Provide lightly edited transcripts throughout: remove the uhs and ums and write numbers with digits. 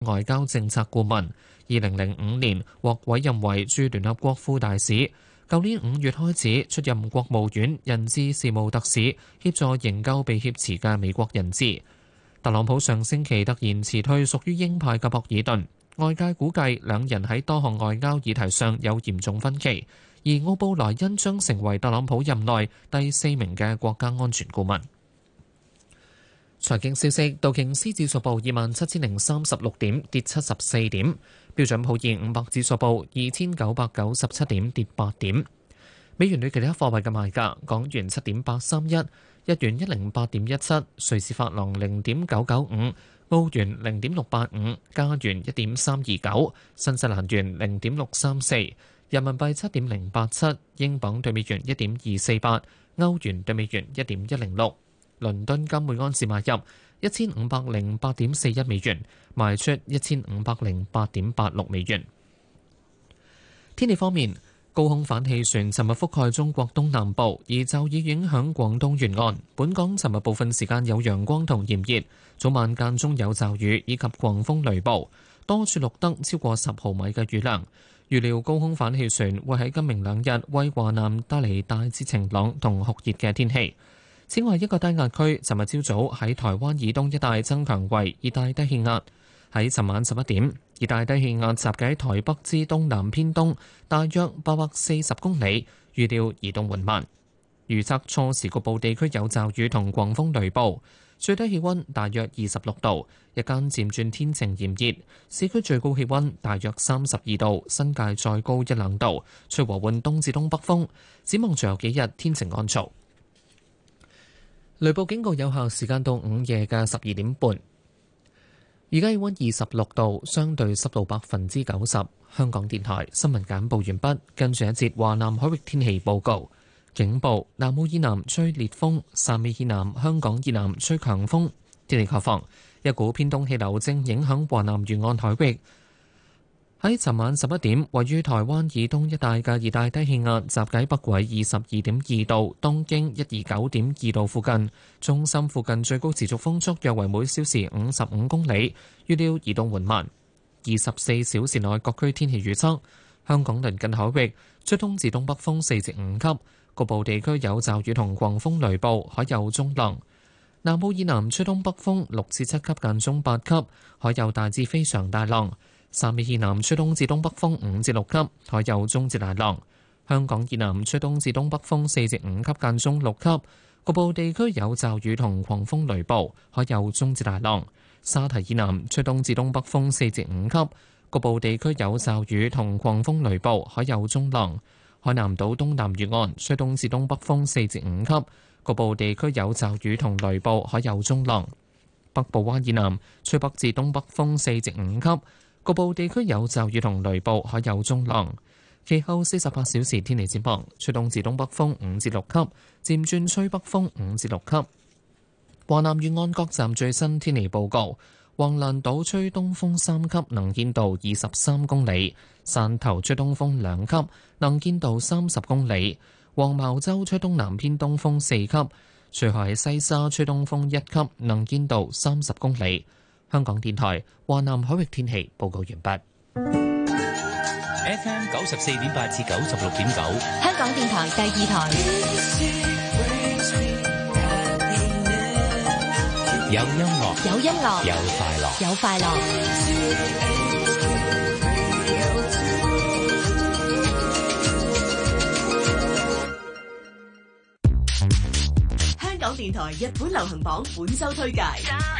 外交政策顧問。2005年獲委任為駐聯合國副大使，舊年5月開始出任國務院人質事務特使，協助營救被挾持嘅美國人質。特朗普上星期突然辭退屬於鷹派嘅博爾頓，外界估計兩人喺多項外交議題上有嚴重分歧，而奧布萊恩將成為特朗普任內第4名嘅國家安全顧問。財經消息，道瓊斯指數報27,036點，跌74點；標準普爾500指數報2,997點，跌8點。美元對其他貨幣嘅賣價：港元7.831，日元108.17，瑞士法郎0.995，澳元0.685，加元1.329，新西蘭元0.634，人民幣7.087，英鎊對美元1.248，歐元對美元1.106。倫敦金每安士買入1508.41美元，賣出1508.86美元。天氣方面，高空反氣旋尋日覆蓋中國東南部，而驟雨影響廣東沿岸。本港尋日部分時間有陽光同炎熱，早晚間中有驟雨以及狂風雷暴，多處錄得超過10毫米嘅雨量。預料高空反氣旋會喺今明兩日為華南帶嚟大致晴朗同酷熱嘅天氣。此外，一個低壓區尋日朝早喺台灣以東一帶增強為熱帶低氣壓。喺尋晚11點，熱帶低氣壓集結喺台北之東南偏東，大約840公里，預料移動緩慢。預測初時局部地區有驟雨同狂風雷暴，最低氣温大約26度，日間漸轉天晴炎熱，市區最高氣温大約32度，新界再高1-2度，吹和緩東至東北風。展望最後幾日天晴乾燥。雷暴警告有效時間到午夜嘅12點半。而家氣温26度，相對濕度90%。香港電台新聞簡報完畢，跟住一節華南海域天氣報告。警報：南澳以南吹烈風，汕尾以南、香港以南吹強風。天氣概況：一股偏東氣流正影響華南沿岸海域。喺尋晚11點，位於台灣以東一帶嘅熱帶低氣壓集結北緯22.2度、東經129.2度附近，中心附近最高持續風速約為每小時55公里，預料移動緩慢。24小時內各區天氣預測：香港鄰近海域吹東至東北風4至5級，局部地區有驟雨同狂風雷暴，海有中浪。南澳以南吹東北風6至7級間中8級，海有大至非常大浪。汕尾以南吹東至東北風5至6級，海有中至大浪。香港以南吹東至東北風4至5級間中6級，局部地區有驟雨同狂風雷暴，海有中至大浪。沙堤以南吹東至東北風4至5級，局部地區有驟雨同狂風雷暴，海有中浪。海南島東南沿岸吹東至東北風4至5級，局部地區有驟雨同雷暴，海有中浪。北部灣以南吹北至東北風4至5級，局部地區有驟雨同雷暴，海有中浪。其後48小時天氣展望：吹東至東北風5至6級，漸轉吹北風5至6級。華南沿岸各站最新天氣報告：橫瀾島吹東風3級，能見度23公里；汕頭吹東風2級，能見度30公里；黃茅洲吹東南偏東風4級；隨後喺西沙吹東風1級，能見度30公里。香港電台華南海域天氣報告完畢。 FM 94.8至96.9， 香港電台第2台。 有音樂， 有音樂， 有快樂， 有快樂。 香港電台日本流行榜本周推介。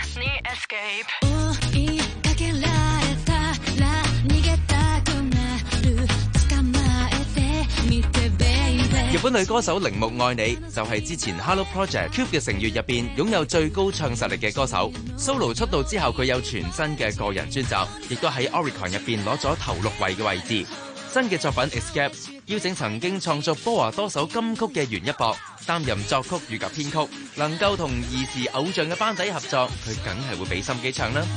日本女歌手鈴木愛理就係之前 Hello Project Cube 嘅成員入邊擁有最高唱實力嘅歌手。Solo 出道之後，佢有全新嘅個人專輯，亦都喺 Oricon 入邊攞咗頭6位嘅位置。新嘅作品 Escape 邀請曾經創作波華多首金曲嘅袁一博擔任作曲與編曲，能夠同兒時偶像嘅班底合作，佢梗係會俾心機唱啦。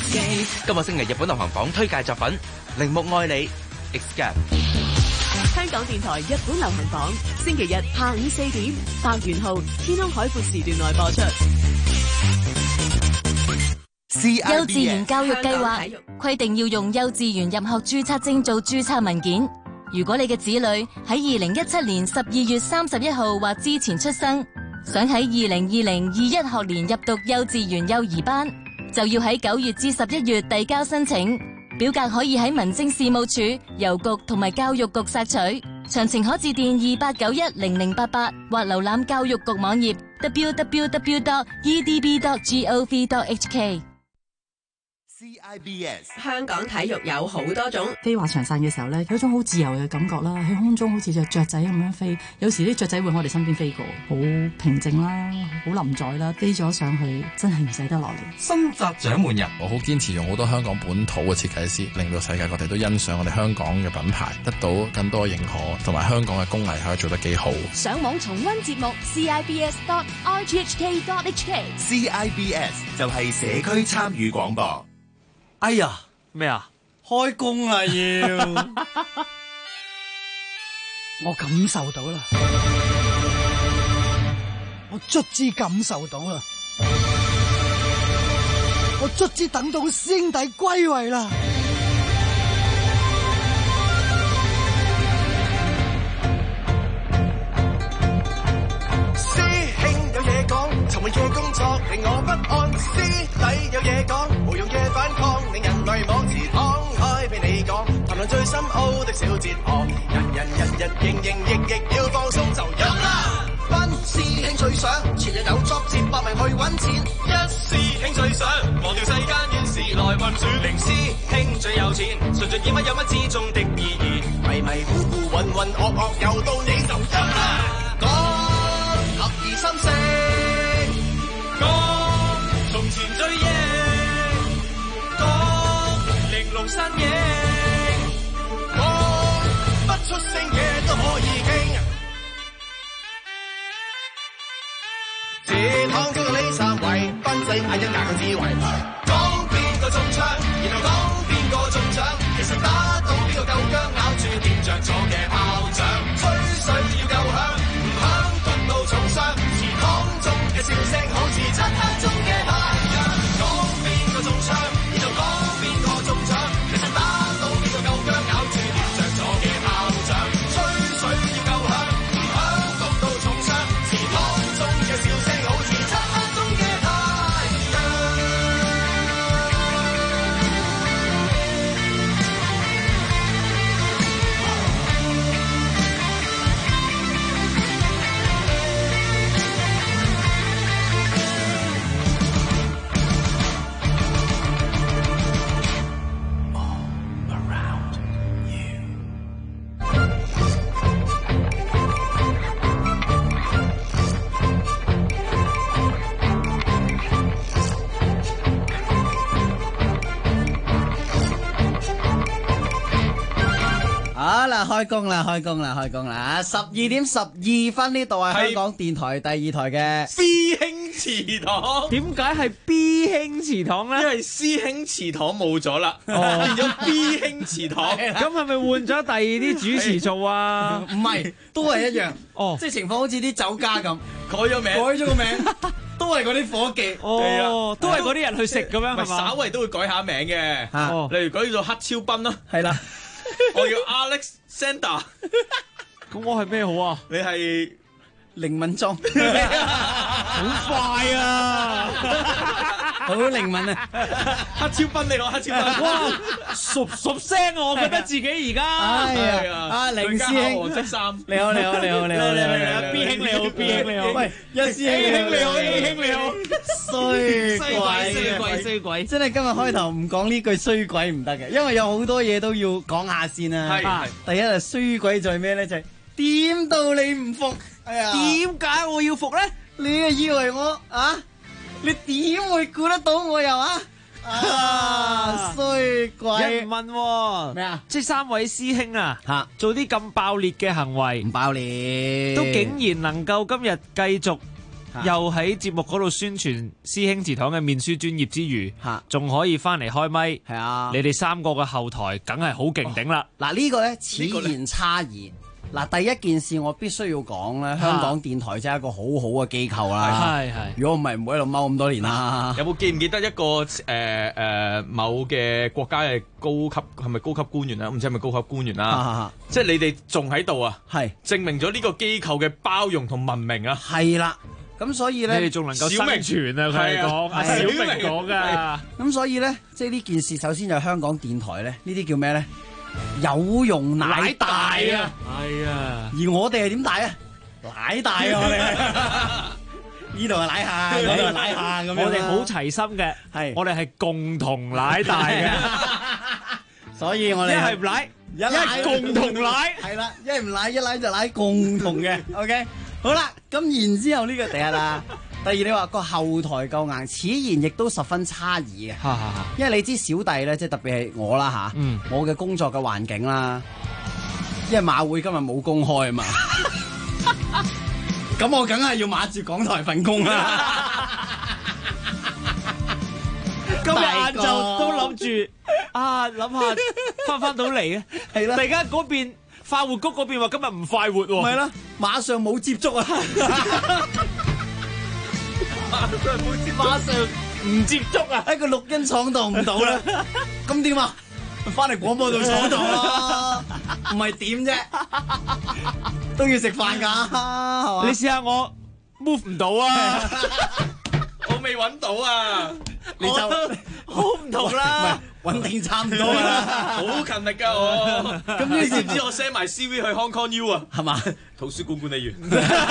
今個星期日本流行榜推介作品《鈴木愛你》Escape。 香港電台日本流行榜，星期日下午4點，白元號天空海闊時段內播出。 幼稚園教育計劃規定要用幼稚園入學註冊證做註冊文件。如果你嘅子女喺2017年12月31號或之前出生，想喺2020-21學年入讀幼稚園幼兒班，就要喺9月至11月遞交申請。表格可以喺民政事務處、郵局同埋教育局索取。詳情可致電28910088或瀏覽教育局網頁 www.edb.gov.hk。 CIBS 香港體育有好多種， 飛滑翔傘嘅時候咧，有一種好自由嘅感覺啦，喺空中好似隻雀仔咁樣飛。有時啲雀仔會喺我哋身邊飛過，好平靜啦，好臨在啦，飛咗上去真係唔捨得落嚟。 新澤獎門人， 我好堅持用好多香港本土嘅設計師，令到世界各地都欣賞我哋香港嘅品牌，得到更多認可，同埋香港嘅工藝可以做得幾好。 上網重溫節目 CIBS.RTHK.HK。 CIBS 就係社區參與廣播。 哎呀，咩啊？開工啦要！ 我感受到啦，我卒之感受到啦，我卒之等到師兄弟歸位啦！ 師兄有嘢講，尋日嘅工作令我不安，師弟有嘢講，無用嘅反抗令人類網池敞開俾你講，談論最深奧的小哲學，人營營役役要放鬆就飲啦！班師兄最想前日有作戰搏命去揾錢，一師兄最想忘掉世間怨事來運轉，零師兄最有錢，純粹見乜有乜之中的意義，迷迷糊糊渾渾噩噩又到你就飲啦！講合二心聲，講從前最贏，講玲瓏身影，講不出聲嘅都可以傾。自躺中嘅呢三位，賓仔眼一眼個智慧，講邊個中槍，然後講邊個中獎，其實打到邊個夠薑，咬住掂着咗嘅炮仗，吹水要夠響，唔響毒到重傷，祠堂中嘅笑聲好似漆黑中嘅太陽，講邊個中槍，然後講邊個中獎，其實打到邊個夠薑，咬住掂着咗嘅炮仗，吹水要夠響，唔響毒到重傷，祠堂中嘅笑聲好似漆黑中嘅太陽。 好啦，開工啦！12點12分，呢度係香港電台第2台嘅 B 兄祠堂。 點解係 B 兄祠堂咧？ 因為 C 兄祠堂冇咗啦，變咗 B 兄祠堂。 咁係咪換咗第二啲主持做啊？ 唔係，都係一樣。哦，即係情況好似啲酒家咁， 改咗個名， 都係嗰啲伙計。 哦，都係嗰啲人去食咁樣係嘛？ 稍微都會改下名嘅，例如改做黑超斌啦。 係啦。 我叫 Alexander， 咁我係咩好啊？ 你係凌敏莊， 好快啊， 好靈敏啊！ 黑超斌你好，黑超斌， 哇，熟聲啊！我覺得自己而家， 係啊，阿凌師兄， 黃色衫， 你好 ，B 兄你好，B 兄你好， 喂，一師兄你好，A 兄你好， 衰鬼，真係今日開頭唔講呢句衰鬼唔得嘅，因為有好多嘢都要講下先啊。係，第一係衰鬼在咩咧？就係點到你唔服，哎呀， 點解我要服咧？ 你啊以為我啊？你點會估得到我又啊？衰鬼！ 有人問咩啊？ 即係3位師兄啊，做啲咁爆裂嘅行為， 唔爆裂， 都竟然能夠今日繼續又喺節目嗰度宣傳師兄祠堂嘅面書專業之餘，仲可以翻嚟開咪。 係啊， 你哋3個嘅後台梗係好勁頂啦。 嗱呢個咧此言差矣。嗱，第一件事我必須要講咧，香港電台真係一個好好嘅機構啦。 係。 如果唔係唔會喺度踎咁多年啦。 有冇記唔記得一個某嘅國家嘅高級係咪高級官員啊？唔知係咪高級官員啦。即係你哋仲喺度啊？係證明咗呢個機構嘅包容同文明啊。 係啦。咁所以咧， 你哋仲能夠生存啊！佢係講阿小明講噶。 咁所以咧，即係呢件事，首先就係香港電台咧，呢啲叫咩咧？有容乃大啊！ 係啊， 而我哋係點大啊？奶大啊！我哋呢度係奶下，嗰度係奶下咁樣。 我哋好齊心嘅，係我哋係共同奶大嘅， 所以我哋一係唔奶，一係共同奶， 係啦，一係唔奶，一奶就奶共同嘅。OK， 好啦，咁然之後呢個第一啦。第二，你話個後台夠硬，此言亦都十分差異嘅。因為你知小弟咧，即係特別係我啦嚇，我嘅工作嘅環境啦，因為馬會今日冇公開啊嘛，咁我梗係要馬住港台份工啦。 今日晏晝都諗住諗下翻到嚟啊，係啦，突然間嗰邊快活谷嗰邊話今日唔快活喎， 係啦，馬上冇接觸啊。馬上唔接觸啊！喺個錄音廠度唔到啦，咁點啊？翻嚟廣播道廠度啦，唔係點啫？都要食飯㗎，係嘛？ 你試下我 move 唔到啊！ 我未揾到啊！ 你就好唔同啦， 穩定差唔多啦， 好勤力㗎我。咁你知唔知我 send 埋 CV 去 Hong Kong U 啊？ 係嘛？ 圖書館管理員。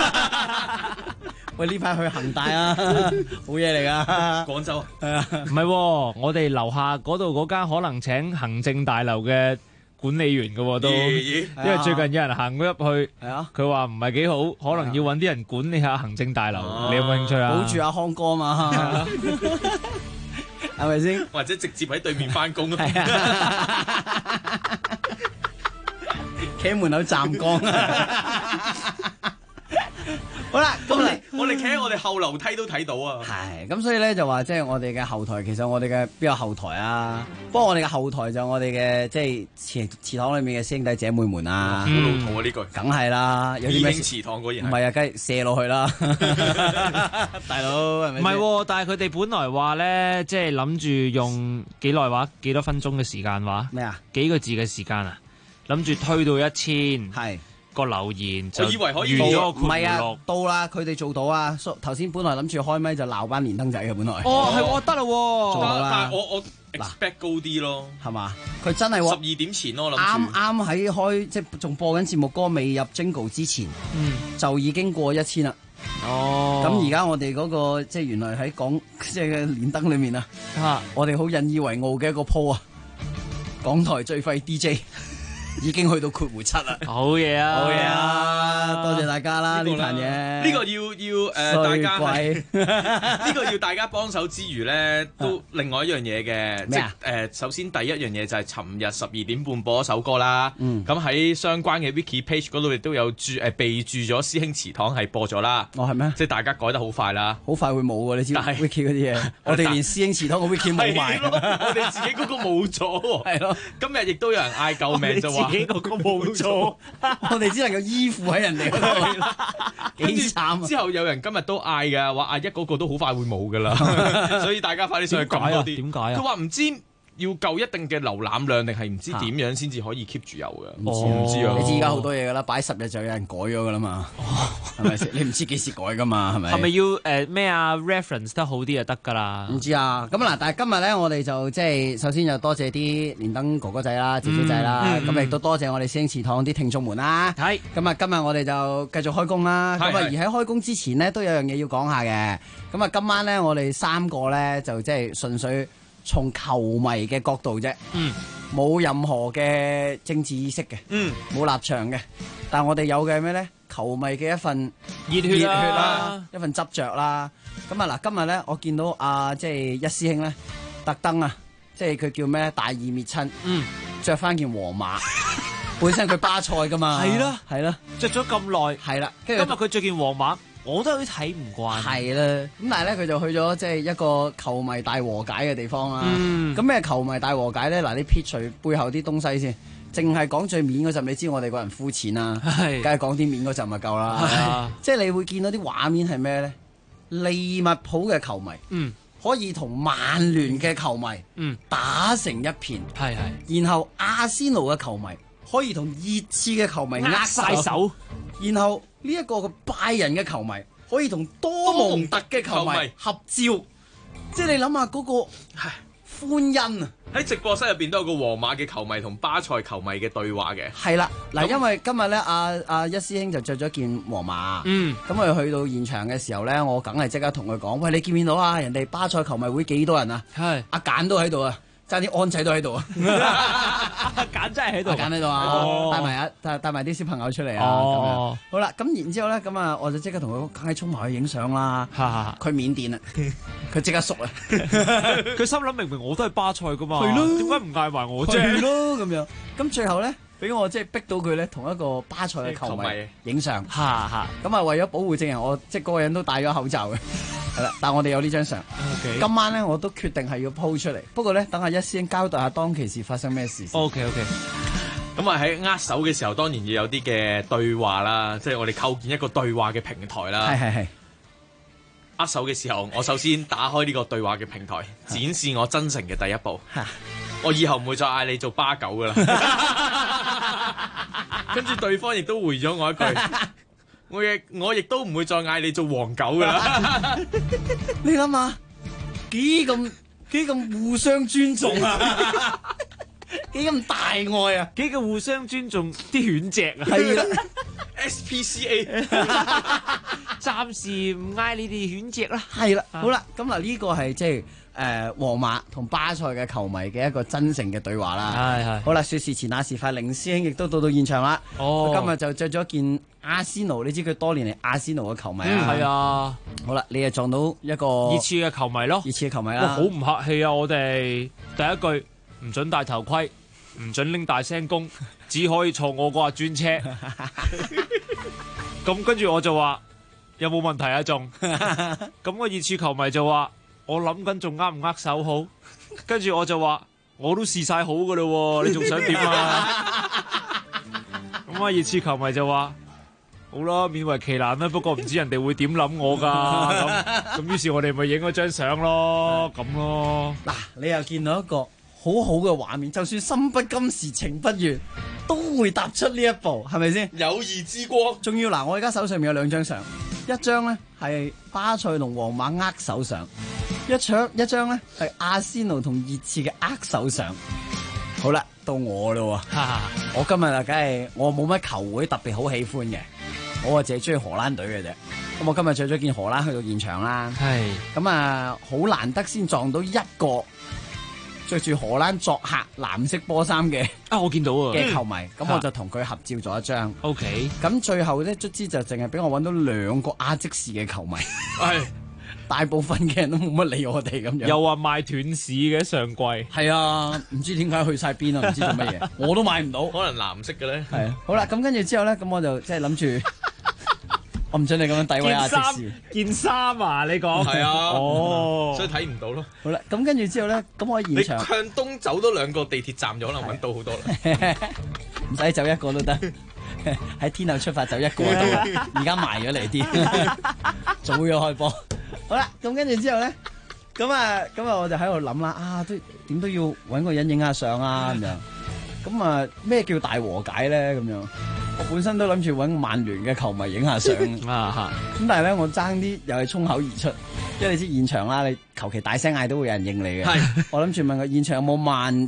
喂，呢排去恒大啊，好嘢嚟噶！ 廣州係啊，唔係，我哋樓下嗰度嗰間可能請行政大樓嘅管理員嘅都，因為最近有人行咗入去，佢話唔係幾好，可能要揾啲人管理下行政大樓，你有冇興趣啊？ 保住阿康哥嘛，係咪先？ 或者直接喺對面翻工咯， 係啊，企喺門口站崗啊！好啦，咁我哋企喺我哋後樓梯都睇到啊。 係，咁所以咧就話即係我哋嘅後台，其實我哋嘅邊有後台啊？不過我哋嘅後台就我哋嘅即係祠堂裏面嘅師兄弟姐妹們啊。 好老土啊呢句， 梗係啦，有啲咩祠堂果然唔係啊，梗係射落去啦，大佬係咪？ 唔係，但係佢哋本來話咧，即係諗住用幾耐話，幾多分鐘嘅時間話？ 咩啊？ 幾個字嘅時間啊？諗住推到1000。 係。 個留言就我以為可以完咗個唔係啊，到啦，佢哋做到啊！頭先本來諗住開咪就鬧班連登仔嘅本來。 哦，係得啦， 做到啦。 但係我 expect 高啲咯， 係嘛？佢真係 12點前咯，諗住啱喺開即係仲播緊節目歌未入 Jingle 之前，就已經過1000啦。 哦， 咁而家我哋嗰個即係原來喺講即係連登裏面啊，我哋好引以為傲嘅一個鋪啊，港台最廢 DJ。已經去到括弧7啦， 好嘢啊！ 好嘢啊！多謝大家啦，呢壇嘢。 呢個要大家呢個要大家幫手之餘咧，都另外一樣嘢嘅，即係首先第一樣嘢就係尋日12點半播一首歌啦。咁喺相關嘅 Wiki page 嗰度亦都有備註咗師兄祠堂係播咗啦。 哦，係咩？ 即係大家改得好快啦， 好快會冇㗎，你知 Wiki 嗰啲嘢，我哋連師兄祠堂個 Wiki 冇埋， 我哋自己嗰個冇咗。係咯，今日亦都有人嗌救命就話。 自己個冇錯， 我哋只能夠依附喺人哋嗰度，幾慘啊！ 之後有人今日都嗌㗎，話阿一嗰個都好快會冇㗎啦，所以大家快啲上去撳多啲。 點解啊？ 佢話唔知要夠一定嘅瀏覽量，定係唔知點樣先至可以 keep 住有嘅？唔知啊！ 你知而家好多嘢㗎啦，擺10日就有人改咗㗎啦嘛，係咪先？你唔知幾時改㗎嘛，係咪？ 係咪要咩啊 reference 得好啲就得㗎啦？ 唔知啊，咁嗱，但係今日咧，我哋就即係首先就多謝啲連登哥哥仔啦、姐姐仔啦，咁亦都多謝我哋師兄祠堂啲聽眾們啦。係，咁啊，今日我哋就繼續開工啦。咁啊，而喺開工之前呢，都有樣嘢要講下嘅。咁啊，今晚咧，我哋3個咧就即係純粹從球迷嘅角度啫，冇任何嘅政治意識嘅，冇立場嘅，但係我哋有嘅係咩咧？球迷嘅一份熱血啦， 一份執着啦。咁啊嗱，今日咧我見到即係一師兄咧，特登啊，即係佢叫咩？大義滅親，着翻件皇馬，本身佢巴塞噶嘛，係啦， 着咗咁耐， 係啦， 跟住今日佢着件皇馬。 我都有啲睇唔慣。 係啦，咁但係咧佢就去咗即係一個球迷大和解嘅地方啦。咁咩球迷大和解咧？嗱，你撇除背後啲東西先。淨係講最面嗰陣，你知我哋個人膚淺啦，梗係講啲面嗰陣咪夠啦。即係你會見到啲畫面係咩咧？利物浦嘅球迷，可以同曼聯嘅球迷，打成一片。然後阿仙奴嘅球迷可以同熱刺嘅球迷握晒手。然後呢一個嘅拜仁嘅球迷可以同多蒙特嘅球迷合照。即係你諗下嗰個歡欣啊！ 喺直播室入邊都有個皇馬嘅球迷同巴塞球迷嘅對話嘅。 係啦，嗱，因為今日咧，阿一師兄就着咗件皇馬，咁佢去到現場嘅時候咧，我梗係即刻同佢講：喂，你見唔見到啊？人哋巴塞球迷會幾多人啊？係阿簡都喺度啊！爭啲安仔都喺度啊！ 揀真係喺度， 揀喺度啊！帶埋啲小朋友出嚟啊！咁樣好啦，咁然之後咧，咁啊，我就即刻同佢講，梗係衝埋去影相啦！佢緬甸啊，佢即刻縮啊！ 佢心諗明明我都係巴塞噶嘛，係咯，點解唔嗌埋我啫？ 係咯，咁樣咁最後咧，俾我即係逼到佢咧，同一個巴塞嘅球迷影相。咁啊，為咗保護證人，我即係個人都戴咗口罩嘅。係啦，但係我哋有呢張相。今晚咧，我都決定係要 po 出嚟。不過咧，等阿一師兄交代下當其時發生咩事先。 OK。咁啊喺握手嘅時候，當然要有啲嘅對話啦，即係我哋構建一個對話嘅平台啦。係。握手嘅時候，我首先打開呢個對話嘅平台，展示我真誠嘅第一步。我以後唔會再嗌你做巴狗噶啦。跟住對方亦都回咗我一句。我亦都唔會再嗌你做黃狗噶啦。 你諗下幾咁互相尊重啊，幾咁大愛啊， 幾咁互相尊重啲犬隻啊。 係啦 ，SPCA 暫時唔嗌你哋犬隻啦。 係啦，好啦，咁嗱呢個係即係皇馬同巴塞嘅球迷嘅一個真誠嘅對話啦。係。好啦，說時遲那時快，凌師兄亦都到現場啦。今日就着咗件阿仙奴，你知佢多年嚟阿仙奴嘅球迷啊。 係啊。 好啦，你又撞到一個熱刺嘅球迷咯。熱刺嘅球迷啦。 好唔客氣啊！我哋第一句唔准戴頭盔，唔准拎大聲公，只可以坐我嗰架專車。咁跟住我就話有冇問題啊？仲咁個熱刺球迷就話我諗緊仲握唔握手好，跟住我就話我都試晒好噶啦，你仲想點啊？咁熱刺球迷就話好啦，勉為其難啦，不過唔知人哋會點諗我噶。咁於是我哋咪影咗張相咯，咁咯。 嗱，你又見到一個好好嘅畫面，就算心不甘時情不願，都會踏出呢一步，係咪先？ 友誼之光。 仲要嗱，我而家手上面有兩張相，一張咧係巴塞同皇馬握手相，一張咧係阿仙奴同熱刺嘅握手相。好啦，到我咯喎，我今日啊，梗係我冇乜球會特別好喜歡嘅，我啊淨係中意荷蘭隊嘅啫。咁我今日着咗件荷蘭去到現場啦，係咁啊，好難得先撞到一個着住荷蘭作客藍色波衫嘅我見到嘅球迷，咁我就同佢合照咗一張。 OK， 咁最後咧卒之就淨係俾我揾到兩個阿積士嘅球迷，係大部分嘅人都冇乜理我哋咁樣。 又話賣斷市嘅上季， 係啊，唔知點解去晒邊啊，唔知做乜嘢，我都買唔到。 可能藍色嘅咧。 係啊，好啦，咁跟住之後咧，咁我就即係諗住。我唔准你咁樣詆毀阿積士。 件衫啊，你講係啊， 哦， 所以睇唔到咯。 好啦，咁跟住之後咧，咁我喺現場。 你向東走多兩個地鐵站就可能揾到好多啦。 唔使走一個都得，喺天后出發走一個都得。而家埋咗嚟啲，早咗開波。好啦，咁跟住之後咧，咁啊，我就喺度諗啦，都點都要揾個人影下相啊咁樣。咁啊，咩叫大和解咧？咁樣。我本身都諗住揾曼聯嘅球迷影下相咁但係咧我爭啲又係衝口而出，因為你知現場啦，你求其大聲嗌都會有人應你嘅。係，我諗住問佢現場有冇曼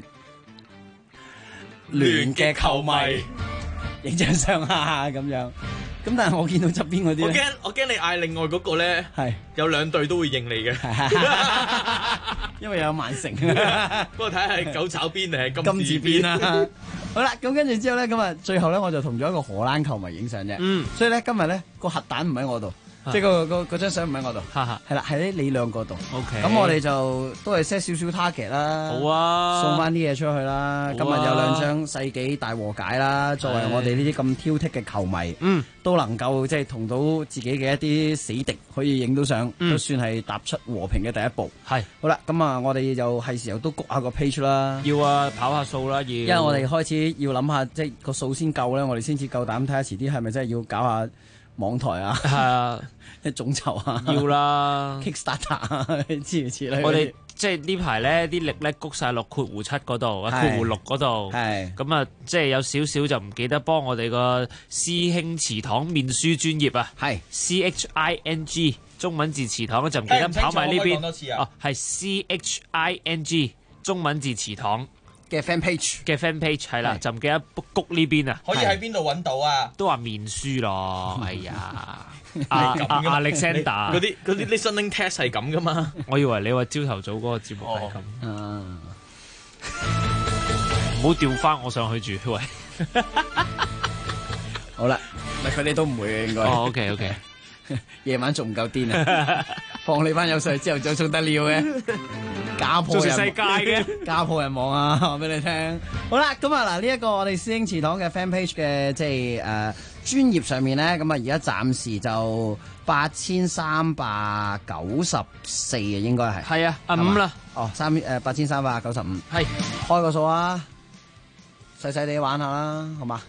聯嘅球迷影張相啊咁樣。咁但係我見到側邊嗰啲， 我驚你嗌另外嗰個咧，係有兩隊都會應你嘅， 因為有曼城。 不過睇下係狗炒邊定係金字邊啦。 好啦，咁跟住之後咧，咁啊最後咧我就同咗一個荷蘭球迷影相啫。所以咧今日咧個核彈唔喺我度， 即係嗰張相唔喺我度，係啦，喺你兩個度。 OK， 咁我哋就都係 set 少少 target 啦。 好啊， 送翻啲嘢出去啦。今日有2張世紀大和解啦，作為我哋呢啲咁挑剔嘅球迷，都能夠即係同到自己嘅一啲死敵可以影到相，都算係踏出和平嘅第一步。 係好啦，咁啊，我哋就係時候都谷下個 page 啦。 要啊，跑下數啦， 因為我哋開始要諗下，即係個數先夠咧，我哋先至夠膽睇下遲啲係咪真係要搞下網台啊，係啊，一眾籌啊， 要啦 ，Kickstarter 啊，諸如此類。 我哋即係呢排咧啲力咧谷晒落括弧7嗰度，括弧6嗰度，係咁啊，即係有少少就唔記得幫我哋個師兄祠堂面書專頁啊，係 CHING 中文字祠堂就唔記得跑埋呢邊，哦係 CHING 中文字祠堂嘅 fan page 係啦，就唔記得谷呢邊啊！ 可以喺邊度揾到啊？ 都話面書咯，哎呀，Alexander 嗰啲 listening test 係咁噶嘛？ 我以為你話朝頭早嗰個節目係咁，唔好調翻我上去住，喂！ 好啦，咪佢哋都唔會嘅應該。 哦，OK， 夜晚仲唔夠癲啊！放你班友上去之後，仲得了嘅，家破人亡，世界嘅家破人亡啊！話俾你聽。好啦，咁啊嗱，呢一個我哋師兄祠堂嘅 fan page 嘅即係專頁上面咧，咁啊而家暫時就8394啊，應該係。係啊，5啦。哦，8395。係，開個數啊，細細地玩下啦，好嘛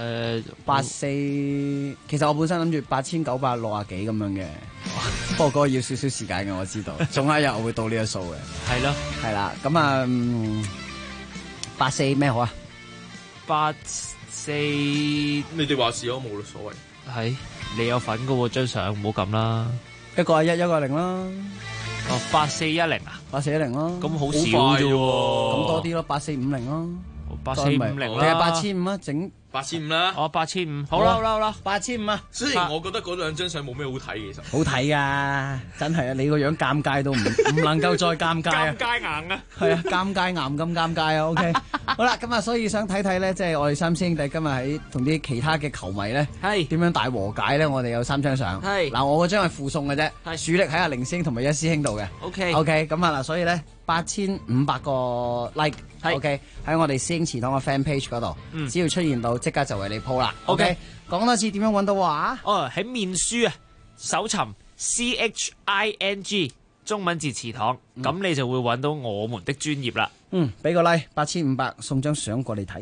？84，其實我本身諗住8960幾咁樣嘅，不過嗰個要少少時間嘅，我知道。總有一日我會到呢個數嘅。係咯，係啦，咁啊，84咩好啊？84， 你哋話事我冇所謂。 係，你有份噶喎，張相唔好咁啦。 一個係1，一個係0啦。 哦，8410啊 ，8410咯。 咁好少啫喎。 咁多啲咯，8450咯。 8450啦。 定係8500啊？整 8500啦。 哦，8500。好啦 ，8500啊。 雖然我覺得嗰2張相冇咩好睇，其實。 好睇噶，真係啊！你個樣尷尬到唔能夠再尷尬啊！ 尷尬硬啊！ 係啊，尷尬硬咁尷尬啊！OK， 好啦，咁啊，所以想睇睇咧，即係我哋3師兄弟今日喺同啲其他嘅球迷咧，係點樣大和解咧？我哋有3張相。係嗱，我嗰張係附送嘅啫，係主力喺阿凌師兄同埋1師兄度嘅。OK，咁啊嗱，所以咧8500個 like。OK， 喺我哋師兄祠堂嘅 fan page 嗰度，只要出現到即刻就為你鋪啦。OK， 講多次點樣揾到話？ 哦，喺面書啊，搜尋 CHING 中文字祠堂，咁你就會揾到我們的專頁啦。 俾個 like， 8500送張相過嚟睇。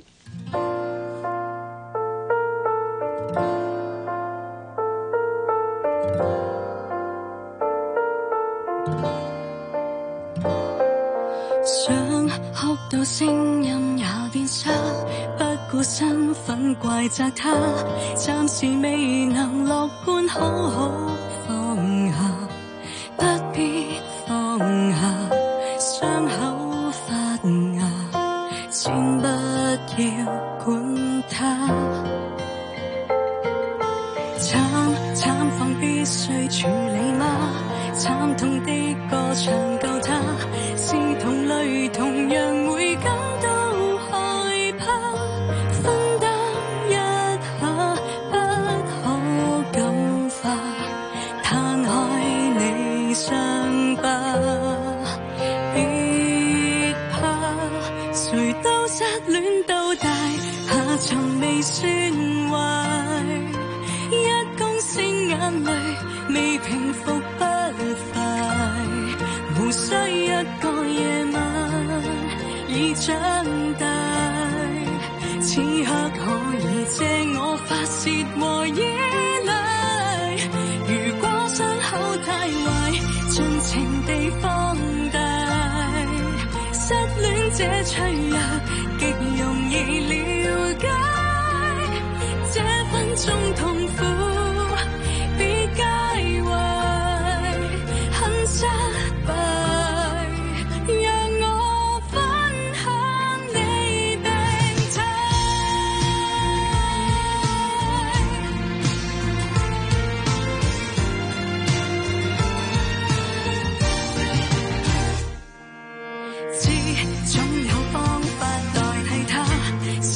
想哭到聲音也變沙，不顧身份怪責他，暫時未能樂觀好好放下，不必放下，傷口發芽，先不要管它。慘況必須處理嗎？慘痛的歌唱夠他，是同類同樣會感到害怕，分擔一下不可感化，攤開你傷疤，別怕，誰都失戀到大，下沉未算壞，一公升眼淚未平復不快，無需一個夜晚已長大，此刻可以借我發洩和依賴，如果傷口太壞，盡情地放大，失戀這脆弱極容易了解，這分鐘痛苦別介懷，很失敗，讓我分享你病態。知總有方法代替他，試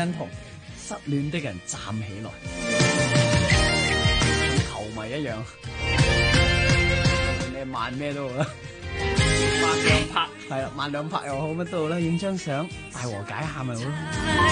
欣彤，失戀的人站起來，同球迷一樣，你慢咩都好啦，慢兩拍係啦，慢兩拍又好，乜都好啦，影張相大和解下咪好咯。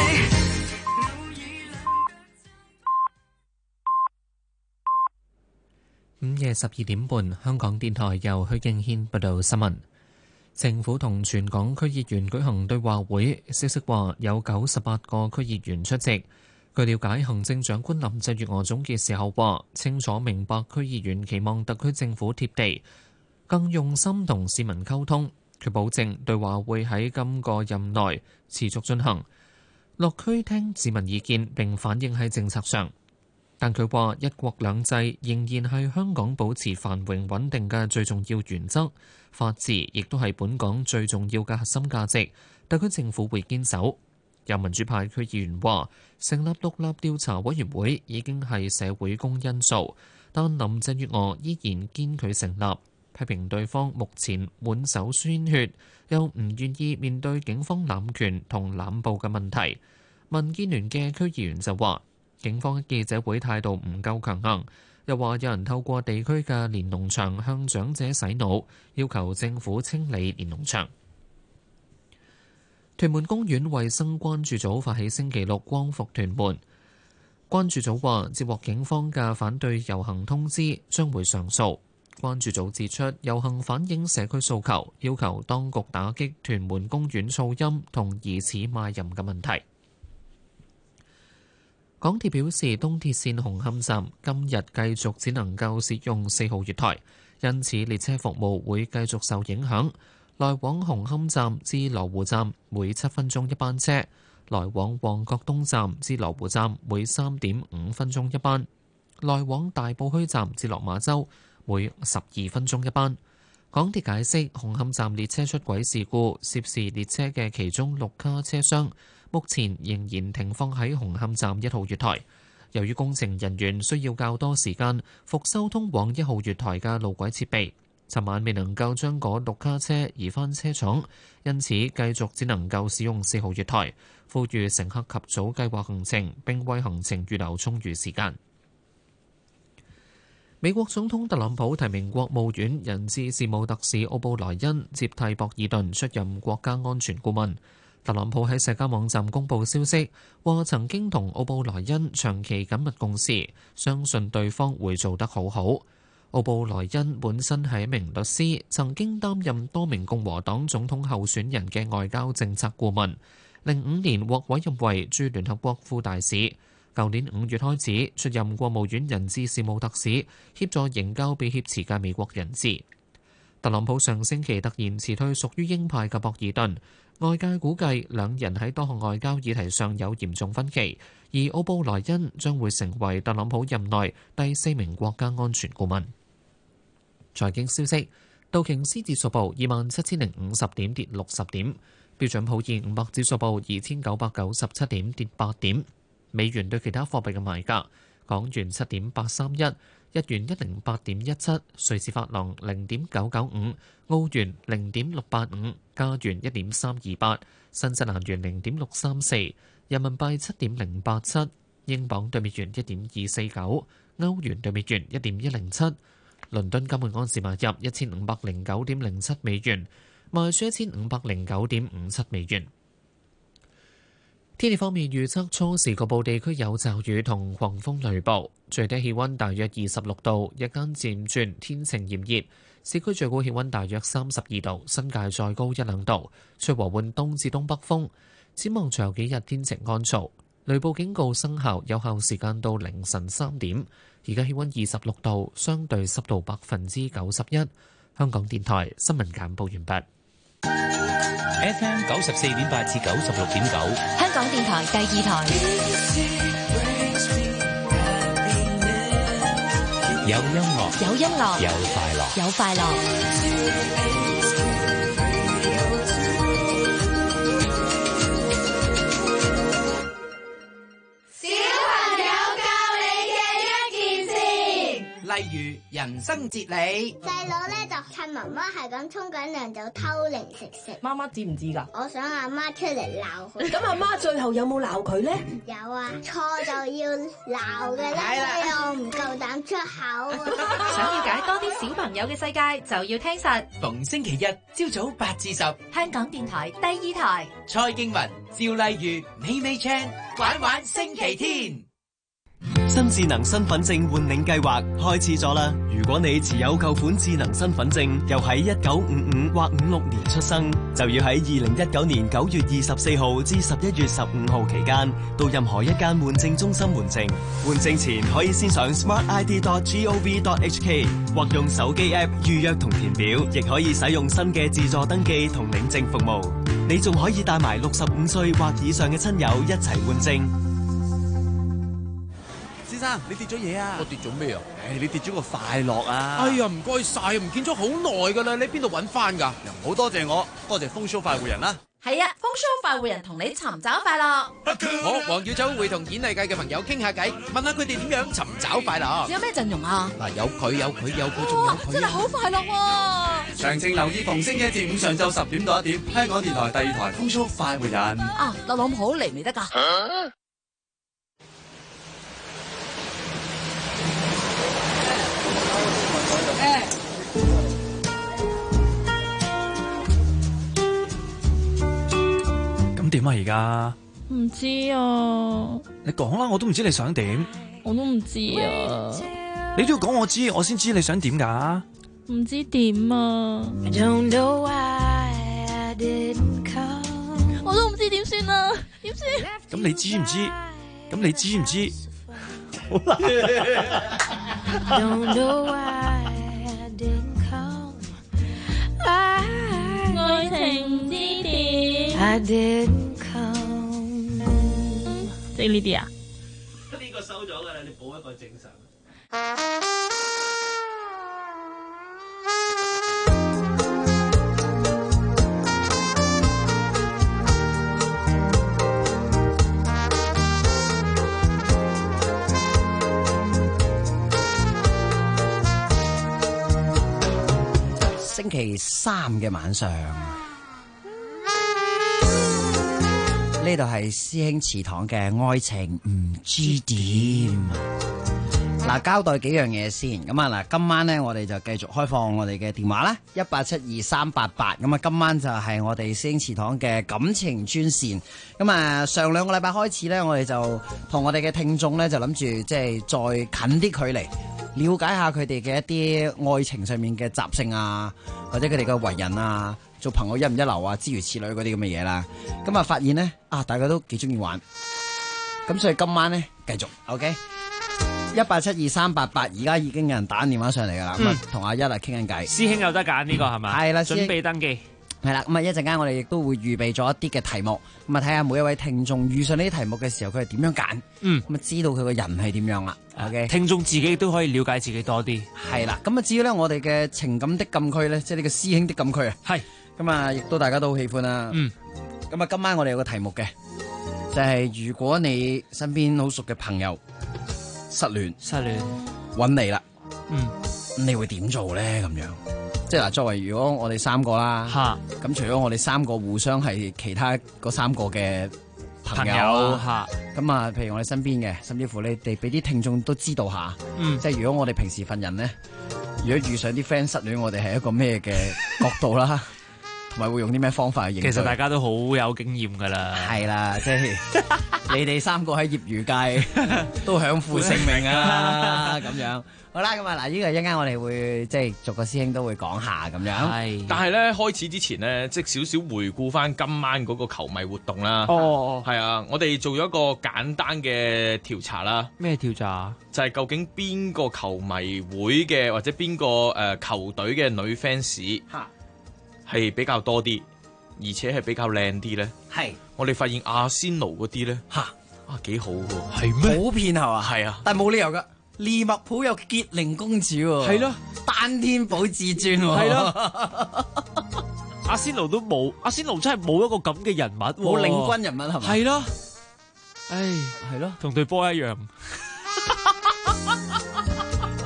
午夜12點半，香港電台由許敬軒報道新聞。政府同全港區議員舉行對話會，消息話有98個區議員出席。據了解，行政長官林鄭月娥總結時候話，清楚明白區議員期望特區政府貼地，更用心同市民溝通。佢保證對話會喺今個任內持續進行，落區聽市民意見並反映喺政策上。但佢話一國兩制仍然係香港保持繁榮穩定嘅最重要原則，法治亦都係本港最重要嘅核心價值，特區政府會堅守。有民主派區議員話，成立獨立調查委員會已經係社會公因素，但林鄭月娥依然堅拒成立，批評對方目前滿手鮮血，又唔願意面對警方濫權同濫捕嘅問題。民建聯嘅區議員就話，警方記者會態度唔夠強硬，又話有人透過地區嘅連儂牆向長者洗腦，要求政府清理連儂牆。屯門公園衛生關注組發起星期六光復屯門。關注組話接獲警方嘅反對遊行通知，將會上訴。關注組指出，遊行反映社區訴求，要求當局打擊屯門公園噪音同疑似賣淫嘅問題。港鐵表示，東鐵線紅磡站今日繼續只能夠使用4號月台，因此列車服務會繼續受影響。來往紅磡站至羅湖站每7分鐘一班車，來往旺角東站至羅湖站每3.5分鐘一班，來往大埔墟站至落馬洲每12分鐘一班。港鐵解釋，紅磡站列車出軌事故涉事列車嘅其中6卡車廂，目前仍然停放喺紅磡站1號月台。由於工程人員需要較多時間復修通往1號月台嘅路軌設備，尋晚未能夠將嗰6卡車移返車廠，因此繼續只能夠使用4號月台。呼籲乘客及早計劃行程，並為行程預留充裕時間。美國總統特朗普提名國務院人質事務特使奧布萊恩接替博爾頓出任國家安全顧問。特朗普喺社交網站公佈消息，話曾經同奧布萊恩長期緊密共事，相信對方會做得好好。奧布萊恩本身係一名律師，曾經擔任多名共和黨總統候選人嘅外交政策顧問。05年獲委任為駐聯合國副大使。舊年5月開始出任國務院人質事務特使，協助營救被挾持嘅美國人質。特朗普上星期突然辭退屬於鷹派嘅博爾頓，外界估計兩人喺多項外交議題上有嚴重分歧，而奧布萊恩將會成為特朗普任內第4名國家安全顧問。財經消息，道瓊斯指數報27,050點，跌60點；標準普爾500指數報2,997點，跌8點。美元對其他貨幣嘅賣價：港元7.831，日元108.17，瑞士法郎0.995，澳元0.685，加元1.328，新西蘭元0.634，人民幣7.087，英鎊對美元1.249，歐元對美元1.107。倫敦金每盎司買入1509.07美元，賣出1509.57美元。天氣方面預測，初時局部地區有驟雨同狂風雷暴，最低氣溫大約26度，日間漸轉天晴炎熱，市區最高氣溫大約32度，新界再高1-2度，吹和緩東至東北風。展望隨後幾日天晴乾燥，雷暴警告生效，有效時間到凌晨3點。而家氣溫26度，相對濕度91%。香港電台新聞簡報完畢。 FM 94.8至96.9， 香港電台第2台。 有音樂， 有音樂， 有快樂， 有快樂。 小朋友教你嘅一件事。 例如人生哲理。 細佬咧就趁媽媽係咁沖緊涼就偷零食食。 媽媽知唔知㗎？ 我想阿媽出嚟鬧佢。 咁阿媽最後有冇鬧佢咧？ 有啊，錯就要鬧嘅啦，所以我唔夠膽出口。 想了解多啲小朋友嘅世界，就要聽實。 逢星期日朝早8至10， 香港電台第2台。 蔡敬文、趙麗如、美美 Chan 玩玩星期天。 新智能身份證換領計劃開始咗啦！如果你持有舊款智能身份證，又喺1955或56年出生，就要喺2019年9月24號至11月15號期間，到任何一間換證中心換證。換證前可以先上 smartid.gov.hk 或用手機 app 預約同填表，亦可以使用新嘅自助登記同領證服務。你仲可以帶埋65歲或以上嘅親友一齊換證。 先生，你跌咗嘢啊！ 我跌咗咩啊？ 你跌咗個快樂啊！ 哎呀，唔該晒，唔見咗好耐噶啦，你邊度揾翻㗎？ 又唔好多謝我，多謝風騷快活人啦。 係啊，風騷快活人同你尋找快樂。 我黃耀祖會同演藝界嘅朋友傾下偈，問下佢哋點樣尋找快樂。 有咩陣容啊？ 嗱，有佢，仲有佢。 真係好快樂喎！ 詳情留意逢星期一至五上晝10點到1點，香港電台第2台風騷快活人。 啊，特朗普嚟未得㗎？ 咁點啊？而家唔知啊， 你講啦，我都唔知你想點。 我都唔知啊， 你都要講我知，我先知你想點㗎。 唔知點啊，我都唔知點算啊，點算？ 咁你知唔知？好難。 愛情唔知點，即係呢啲啊？ 呢個收咗㗎啦，你補一個正常。 星期3嘅晚上，呢度係師兄祠堂嘅愛情唔知點。嗱，交代幾樣嘢先。咁啊，嗱，今晚咧我哋就繼續開放我哋嘅電話啦，1872388。咁啊，今晚就係我哋師兄祠堂嘅感情專線。咁啊，上2個禮拜開始咧，我哋就同我哋嘅聽眾咧就諗住即係再近啲距離，了解下佢哋嘅一啲愛情上面嘅習性啊，或者佢哋嘅為人啊，做朋友一唔一流啊，諸如此類嗰啲咁嘅嘢啦。咁啊，發現咧大家都幾中意玩。咁所以今晚咧繼續 OK。1872388，而家已經有人打電話上嚟噶啦，咁啊同阿一傾緊偈。 師兄有得揀呢個係咪？ 係啦， 準備登記。 係啦，咁啊一陣間我哋亦都會預備咗一啲嘅題目，咁啊睇下每一位聽眾遇上呢啲題目嘅時候，佢係點樣揀，咁啊知道佢個人係點樣啦。OK， 聽眾自己都可以了解自己多啲。 係啦，咁啊至於咧我哋嘅情感的禁區咧，即係呢個師兄的禁區啊， 係咁啊亦都大家都好喜歡啦。咁啊今晚我哋有個題目嘅，就係如果你身邊好熟嘅朋友失戀揾你啦，咁你會點做咧？咁樣即係嗱，作為如果我哋3個啦，咁除咗我哋3個互相係其他嗰3個嘅朋友，咁啊，譬如我哋身邊嘅，甚至乎你哋俾啲聽眾都知道下，即係如果我哋平時份人咧，如果遇上啲 friend 失戀，我哋係一個咩嘅角度啦，同埋會用啲咩方法去應對？ 其實大家都好有經驗噶啦， 係啦，即係你哋3個喺業餘界都享負盛名啊，咁樣。好啦，咁啊嗱，呢個一陣間我哋會即係逐個師兄都會講下咁樣。 係，但係咧開始之前咧，即係少少回顧翻今晚嗰個球迷活動啦。係啊，我哋做咗一個簡單嘅調查啦。 咩調查？ 就係究竟邊個球迷會嘅或者邊個球隊嘅女 fans 係比較多啲，而且係比較靚啲咧？ 係。我哋發現阿仙奴嗰啲咧，幾好喎。 係咩？普遍係嘛？ 係啊， 但係冇理由噶。利物浦有潔靈公主喎， 係咯， 單天保至尊喎， 係咯。阿仙奴都冇，阿仙奴真係冇一個咁嘅人物， 冇領軍人物係咪？ 係咯，唉， 係咯， 同隊波一樣。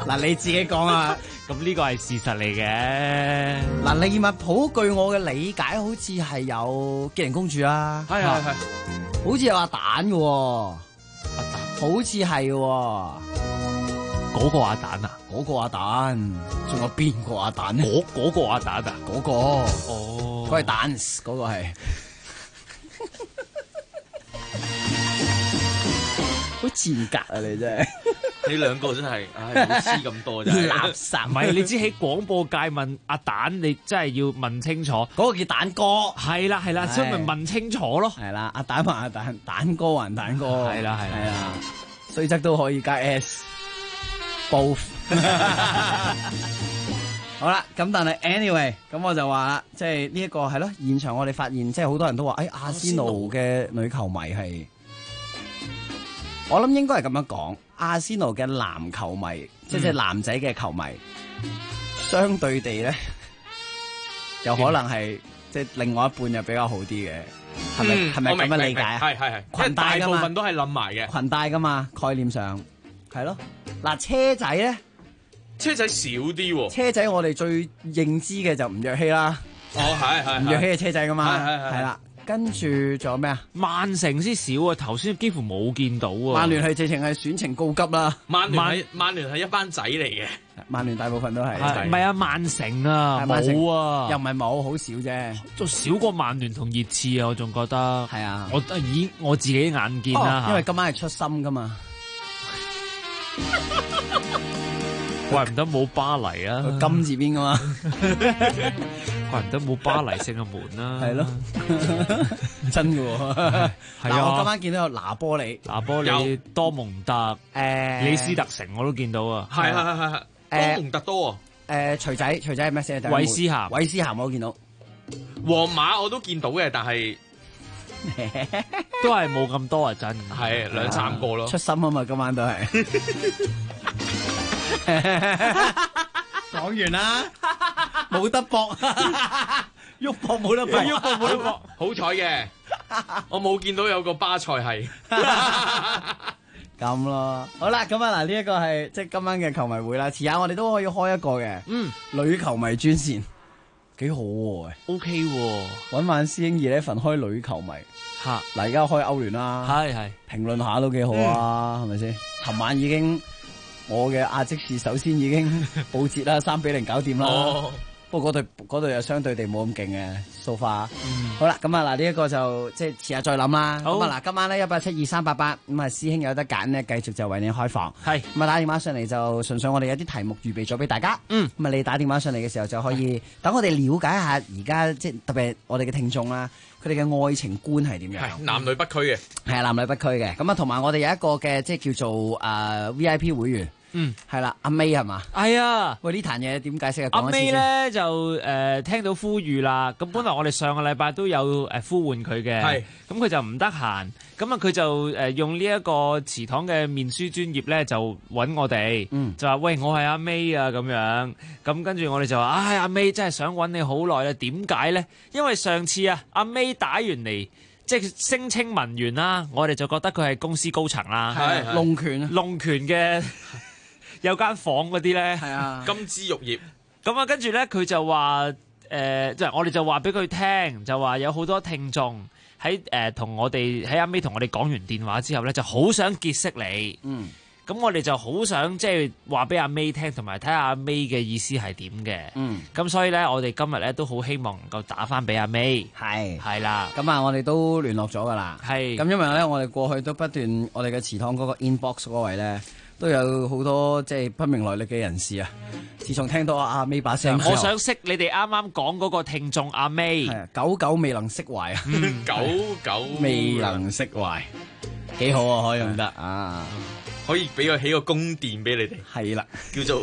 嗱，你自己講啊。 咁呢個係事實嚟嘅。 嗱，利物浦據我嘅理解，好似係有機靈公主啦， 係， 好似有阿蛋嘅喎，好似係喎。 嗰個阿蛋啊？ 嗰個阿蛋，仲有邊個阿蛋呢？ 嗰個阿蛋啊？ 嗰個， 哦， 佢係 dance 嗰個係。好賤格啊！你真係， 你兩個真係，唉，好黐咁多真係。 垃圾， 唔係你知喺廣播界問阿蛋，你真係要問清楚。 嗰個叫蛋哥， 係啦，所以咪問清楚咯。 係啦，阿蛋還阿蛋，蛋哥還蛋哥。 係啦， 雖則都可以加 S，both。好啦，咁但係 anyway，咁我就話啦，即係呢一個係咯，現場我哋發現，即係好多人都話，阿仙奴嘅女球迷係。我諗應該係咁樣講，阿仙奴嘅男球迷，即係男仔嘅球迷，相對地咧，有可能係即係另外一半又比較好啲嘅，係咪咁樣理解啊？ 係， 裙帶大部分都係冧埋嘅， 裙帶噶嘛，概念上係咯。嗱，車仔咧， 車仔少啲喎。 車仔我哋最認知嘅就吳若希啦。 哦，係， 吳若希係車仔噶嘛， 係啦。跟住仲有咩啊？ 曼城先少啊，頭先幾乎冇見到啊。 曼聯係直情係選情告急啦。 曼聯係一班仔嚟嘅。 曼聯大部分都係。 唔係啊，曼城啊，冇啊， 又唔係冇，好少啫。 仲少過曼聯同熱刺啊，我仲覺得。 係啊。 我自己眼見啦。 因為今晚係出心噶嘛。 怪唔得冇巴黎啊！ 金字邊噶嘛。 怪唔得冇巴黎聖嘅門啦， 係咯，真嘅喎。係啊，我今晚見到有拿波里、 多蒙特、李斯特城我都見到啊。 係，多蒙特多啊。 錘仔係咩先？ 韋斯咸我都見到， 皇馬我都見到嘅，但係都係冇咁多啊，真係2-3個咯。 出心啊嘛，今晚都係。講完啦，冇得搏，喐搏冇得搏， 好彩嘅，我冇見到有個巴塞係咁咯。好啦，咁啊嗱，呢一個係即係今晚嘅球迷會啦，遲下我哋都可以開一個嘅，女球迷專線，幾好喎 ，OK 喎， 搵晚師兄二呢份開女球迷，嗱而家開歐聯啦， 係評論下都幾好啊，係咪先？尋晚已經。我嘅阿積士首先已經報捷啦，3-0搞掂啦。不過嗰隊又相對地冇咁勁嘅，so far。好啦，咁啊嗱，呢一個就即係遲下再諗啦。咁啊嗱，今晚咧1872388，咁啊師兄有得揀呢，繼續就為你開房。係咁啊，打電話上嚟就純粹我哋有啲題目預備咗俾大家。咁啊，你打電話上嚟嘅時候就可以等我哋了解下而家即係特別我哋嘅聽眾啦，佢哋嘅愛情觀係點樣？ 係男女不拘嘅， 係啊，男女不拘嘅。咁啊，同埋我哋有一個嘅即係叫做VIP 會員。係啦，阿 May 係嘛？ 係啊， 喂，呢壇嘢點解釋啊？ 阿 May 咧就聽到呼籲啦，咁本來我哋上個禮拜都有呼喚佢嘅，咁佢就唔得閒，咁啊佢就用呢一個祠堂嘅面書專頁咧就揾我哋，就話喂，我係阿 May 啊咁樣，咁跟住我哋就話唉，阿 May 真係想揾你好耐啦，點解咧？因為上次啊阿 May 打完嚟。即係聲稱文員啦，我哋就覺得佢係公司高層啦， 龍權嘅有間房嗰啲咧， 金枝玉葉。 咁啊，跟住咧佢就話即係我哋就話俾佢聽，就話有好多聽眾喺同我哋喺阿 May 同我哋講完電話之後咧，就好想結識你。咁我哋就好想即係話俾阿 May 聽，同埋睇下阿 May 嘅意思係點嘅。咁所以咧，我哋今日咧都好希望能夠打翻俾阿 May。係啦。 咁啊，我哋都聯絡咗噶啦。係。咁因為咧，我哋過去都不斷，我哋嘅祠堂嗰個 inbox 嗰位咧，都有好多即係不明來歷嘅人士啊。自從聽到阿 May 把聲， 我想識你哋啱啱講嗰個聽眾阿 May， 久久未能釋懷啊。 久久未能釋懷，幾好啊！可以用得啊。 可以俾佢起個宮殿俾你哋， 係啦， 叫做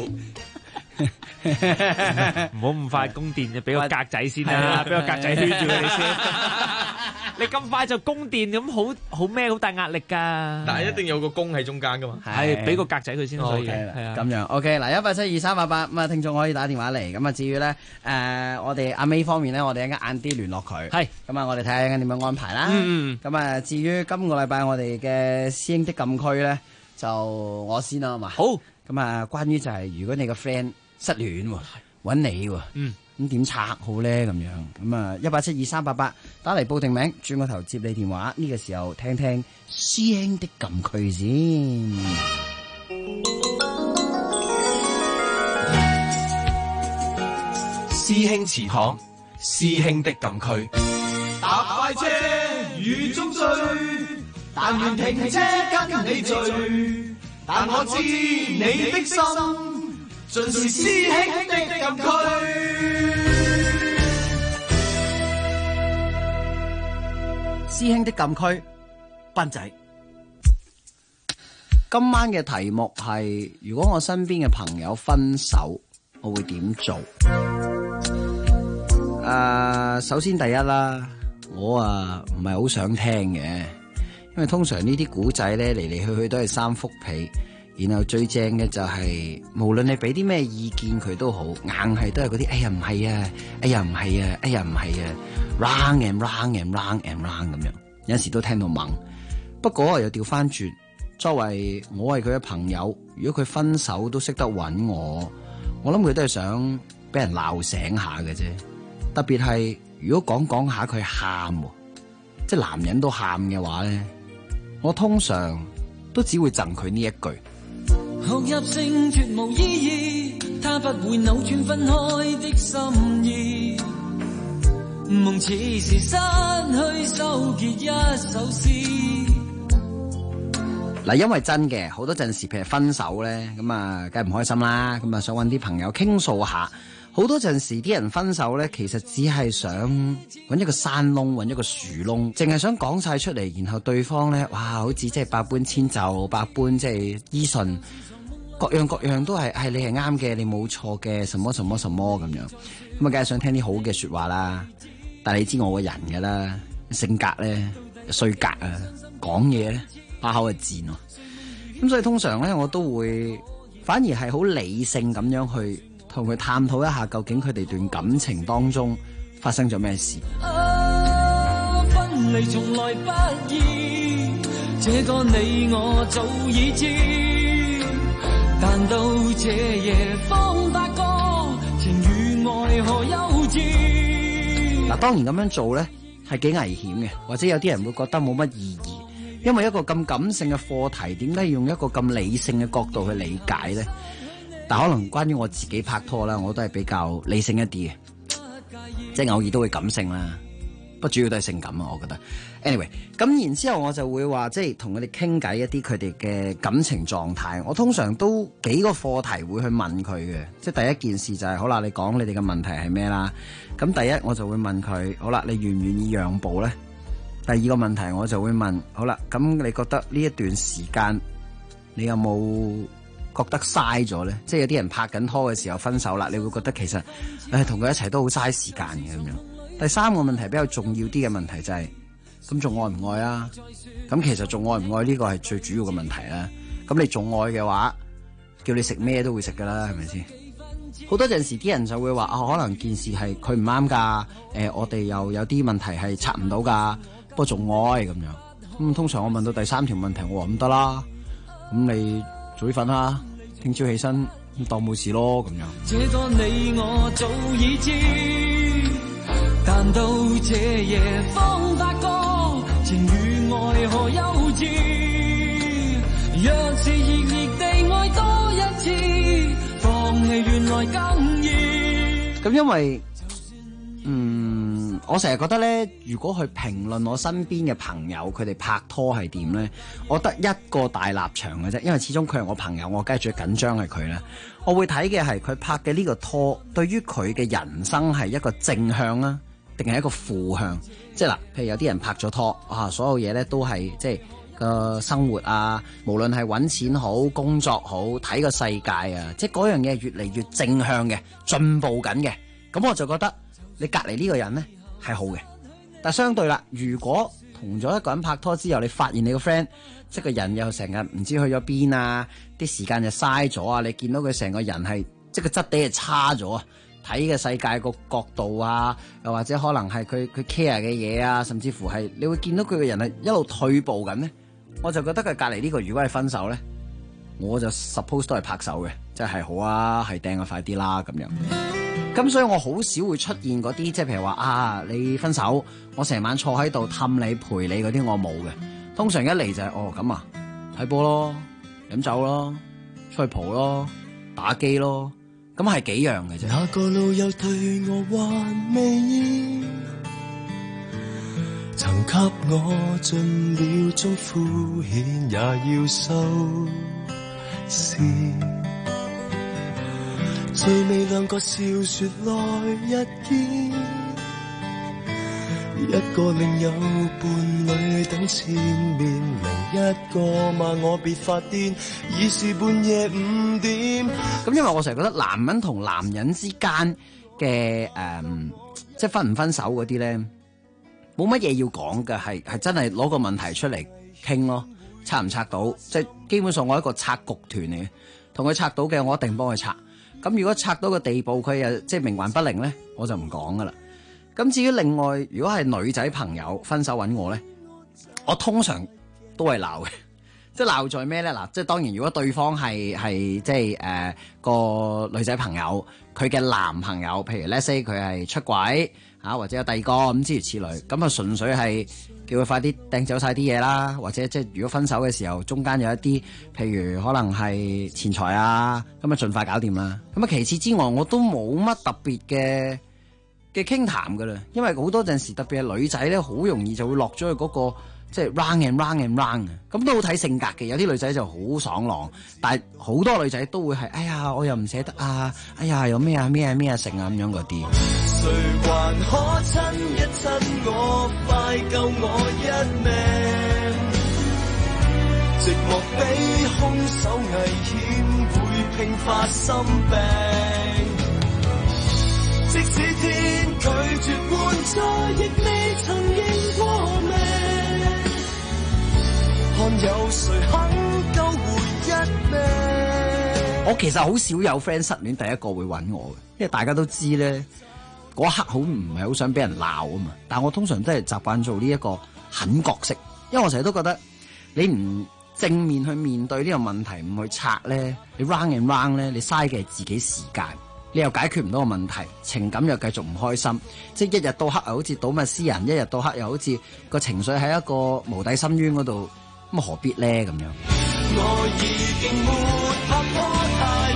唔好咁快宮殿，就俾個格仔先啦，俾個格仔圈住佢哋先。你咁快就宮殿咁好咩？好大壓力㗎。 但係一定有個宮喺中間㗎嘛。 係俾個格仔佢先可以。係啊，咁樣 OK 嗱，1872388咁啊，聽眾可以打電話嚟。咁啊，至於咧我哋阿 May 方面咧，我哋一陣間晏啲聯絡佢。係。咁啊，我哋睇下一陣間點樣安排啦。咁啊，至於今個禮拜我哋嘅師兄的禁區咧。就我先啦，係嘛？ 好， 咁咁啊，關於就係如果你個 friend 失戀喎，揾你喎，咁點拆好咧？咁樣咁啊，1872388打嚟報定名，轉個頭接你電話。呢個時候聽聽師兄的禁區先。 師兄祠堂，師兄的禁區。 搭快車雨中追，但願停車跟你聚。但我知你的心，盡是師兄的禁區。 師兄的禁區，斌仔。今晚嘅題目係：如果我身邊嘅朋友分手，我會點做？首先第一啦，我唔係好想聽嘅，因為通常呢啲古仔咧嚟嚟去去都係三幅被，然後最正嘅就係無論你俾啲咩意見佢都好，硬係都係嗰啲哎呀唔係啊，哎呀唔係啊，哎呀唔係啊 ，round and round and round and round 咁樣，有陣時都聽到懵。不過又調翻轉，作為我係佢嘅朋友，如果佢分手都識得揾我諗佢都係想俾人鬧醒下嘅啫。特別係如果講下佢喊，即係男人都喊嘅話咧，我通常都只會贈佢呢一句： 學入性絕無意義，他不會扭轉分開的心意，夢似是失去收結一首詩。 嗱，因為真嘅好多陣時，譬如分手咧，咁啊，梗係唔開心啦，咁啊，想揾啲朋友傾訴下。好多陣時啲人分手咧，其實只係想揾一個山窿，揾一個樹窿，淨係想講晒出嚟，然後對方咧，哇，好似即係百般遷就，百般即係依順，各樣都係你係啱嘅，你冇錯嘅，什麼什麼什麼咁樣。咁啊，梗係想聽啲好嘅說話啦。但係你知我個人㗎啦，性格咧衰格啊，講嘢咧把口係賤喎。咁所以通常咧，我都會反而係好理性咁樣去同佢探討一下，究竟佢哋段感情當中發生咗咩事。 分離從來不易，這個你我早已知，但到這夜方發覺情與愛何幼稚。 嗱，當然咁樣做咧係幾危險嘅，或者有啲人會覺得冇乜意義，因為一個咁感性嘅課題，點解要用一個咁理性嘅角度去理解咧？但可能關於我自己拍拖啦，我都係比較理性一啲嘅，即係偶爾都會感性啦，不過主要都係性感啊，我覺得。anyway， 咁然之後我就會話，即係同佢哋傾偈一啲佢哋嘅感情狀態。我通常都幾個課題會去問佢嘅，即係第一件事就係，好啦，你講你哋嘅問題係咩啦？咁第一我就會問佢，好啦，你願唔願意讓步咧？第二個問題我就會問，好啦，咁你覺得呢一段時間你有冇覺得嘥咗咧？即係有啲人拍緊拖嘅時候分手啦，你會覺得其實同佢一齊都好嘥時間嘅咁樣。第三個問題比較重要啲嘅問題就係，咁仲愛唔愛啊？咁其實仲愛唔愛呢個係最主要嘅問題啦。咁你仲愛嘅話，叫你食咩都會食噶啦，係咪先？好多陣時啲人就會話可能件事係佢唔啱噶，我哋又有啲問題係拆唔到噶，不過仲愛咁樣。咁通常我問到第三條問題，我話唔得啦，咁你早啲瞓啦，聽朝起身當冇事咯咁樣。 這個你我早已知，但到這夜方發覺情與愛何幼稚。若是熱烈地愛多一次，放棄原來更易。 咁因為我成日覺得咧，如果去評論我身邊嘅朋友佢哋拍拖係點咧，我得一個大立場嘅啫。因為始終佢係我朋友，我梗係最緊張係佢啦。我會睇嘅係佢拍嘅呢個拖，對於佢嘅人生係一個正向啊，定係一個負向？即係嗱，譬如有啲人拍咗拖啊，所有嘢咧都係即係個生活啊，無論係揾錢好、工作好、睇個世界啊，即係嗰樣嘢越嚟越正向嘅，進步緊嘅。咁我就覺得你隔離呢個人咧係好嘅。但相對啦，如果同咗一個人拍拖之後，你發現你個 friend 即係個人又成日唔知去咗邊啊，啲時間就嘥咗啊，你見到佢成個人係即係個質地係差咗啊，睇嘅世界個角度啊，又或者可能係佢 care 嘅嘢啊，甚至乎係你會見到佢嘅人係一路退步緊咧，我就覺得佢隔離呢個如果係分手咧， 我就 suppose 都係拍手嘅，即係好啊，係掟啊，快啲啦咁樣。咁所以我好少會出現嗰啲，即係譬如話啊，你分手，我成晚坐喺度氹你陪你嗰啲，我冇嘅。通常一嚟就係哦咁啊，睇波咯，飲酒咯，出去蒲咯，打機咯，咁係幾樣嘅啫。 那個路有對我還未厭，曾給我盡了種敷衍，也要收線。最美兩個笑說來一見，一個另有伴侶等纏綿，另一個罵我別發癲，已是半夜5點。 咁因為我成日覺得男人同男人之間嘅即係分唔分手嗰啲咧，冇乜嘢要講嘅，係真係攞個問題出嚟傾咯，拆唔拆到？即係基本上我係一個拆局團嚟嘅，同佢拆到嘅我一定幫佢拆。咁如果拆到個地步，佢又即係冥頑不靈咧，我就唔講噶啦。咁至於另外，如果係女仔朋友分手揾我咧，我通常都係鬧嘅。即係鬧在咩咧？嗱，即係當然，如果對方係即係個女仔朋友，佢嘅男朋友，譬如 let's say 佢係出軌啊，或者有第二個咁諸如此類，咁啊純粹係叫佢快啲掟走晒啲嘢啦，或者即係如果分手嘅時候，中間有一啲譬如可能係錢財啊，咁啊盡快搞掂啦。咁啊其次之外，我都冇乜特別嘅傾談噶啦，因為好多陣時特別係女仔咧，好容易就會落咗去嗰個。即係 round and round and round 嘅，咁都好睇性格嘅。有啲女仔就好爽朗，但係好多女仔都會係，哎呀，我又唔捨得啊，哎呀，有咩啊咩啊咩啊成啊咁樣嗰啲。 誰還可親一親我，快救我一命？寂寞比兇手危險，會併發心病。即使天拒絕援助，亦未曾認過命。 我其實好少有 friend 失戀第一個會揾我嘅，因為大家都知咧嗰刻好唔係好想俾人鬧啊嘛。但係我通常都係習慣做呢一個狠角色，因為我成日都覺得你唔正面去面對呢個問題，唔去拆咧，你 round and round 咧，你嘥嘅係自己時間，你又解決唔到個問題，情感又繼續唔開心，即係一日到黑又好似倒密詩人，一日到黑又好似個情緒喺一個無底深淵嗰度。咁何必咧咁樣？我已經沒拍拖太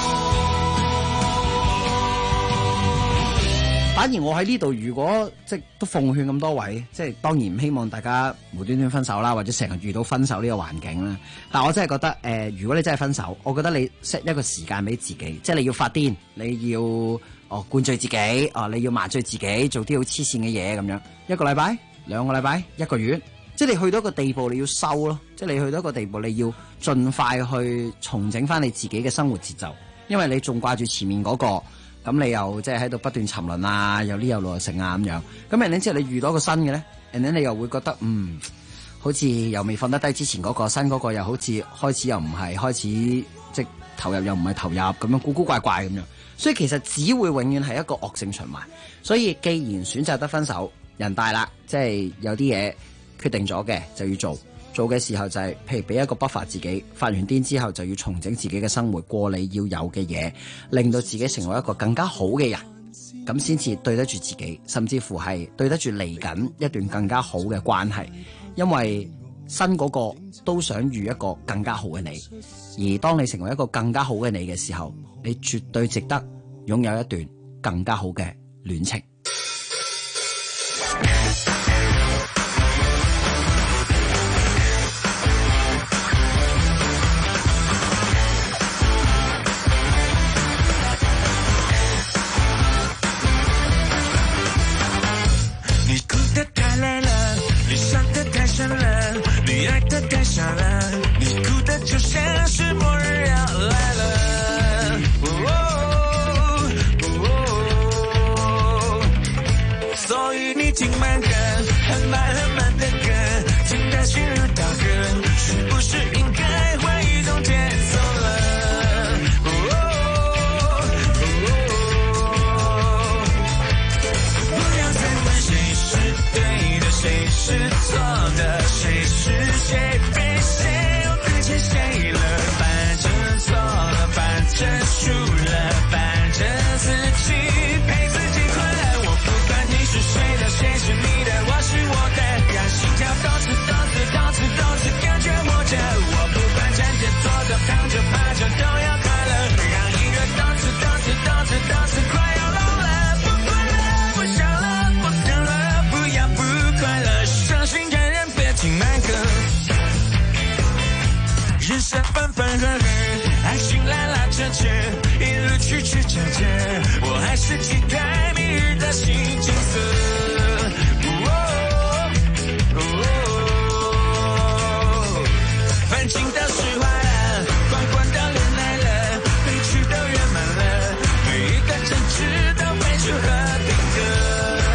耐。反而我喺呢度，如果即係都奉勸咁多位，即係當然唔希望大家無端端分手啦，或者成日遇到分手呢個環境啦。但我真係覺得如果你真係分手，我覺得你 set 一個時間俾自己，即係你要發癲，你要灌醉自己，你要麻醉自己，做啲好黐線嘅嘢咁樣。1個禮拜、2個禮拜、1個月。即係你去到一個地步，你要收咯。即係你去到一個地步，你要盡快去重整翻你自己嘅生活節奏。因為你仲掛住前面嗰個，咁你又即係喺度不斷沉淪啊，又呢又路又成啊咁樣。咁然之後你遇到一個新嘅咧，然後你又會覺得好似又未放得低之前嗰個，新嗰個又好似開始又唔係開始，即係投入又唔係投入咁樣，古古怪怪咁樣。所以其實只會永遠係一個惡性循環。所以既然選擇得分手，人大啦，即係有啲嘢。決定咗嘅就要做嘅時候就係，譬如俾一個buffer自己，發完癲之後就要重整自己嘅生活，過你要有嘅嘢，令到自己成為一個更加好嘅人，咁先至對得住自己，甚至乎係對得住嚟緊一段更加好嘅關係。因為新嗰個都想遇一個更加好嘅你，而當你成為一個更加好嘅你嘅時候，你絕對值得擁有一段更加好嘅戀情。 分分合合，爱情拉拉扯扯，一路曲曲折折，我还是期待明日的新景色。烦情的释怀了，狂欢的恋爱了，悲剧都圆满了，每一个争执都会去和平的。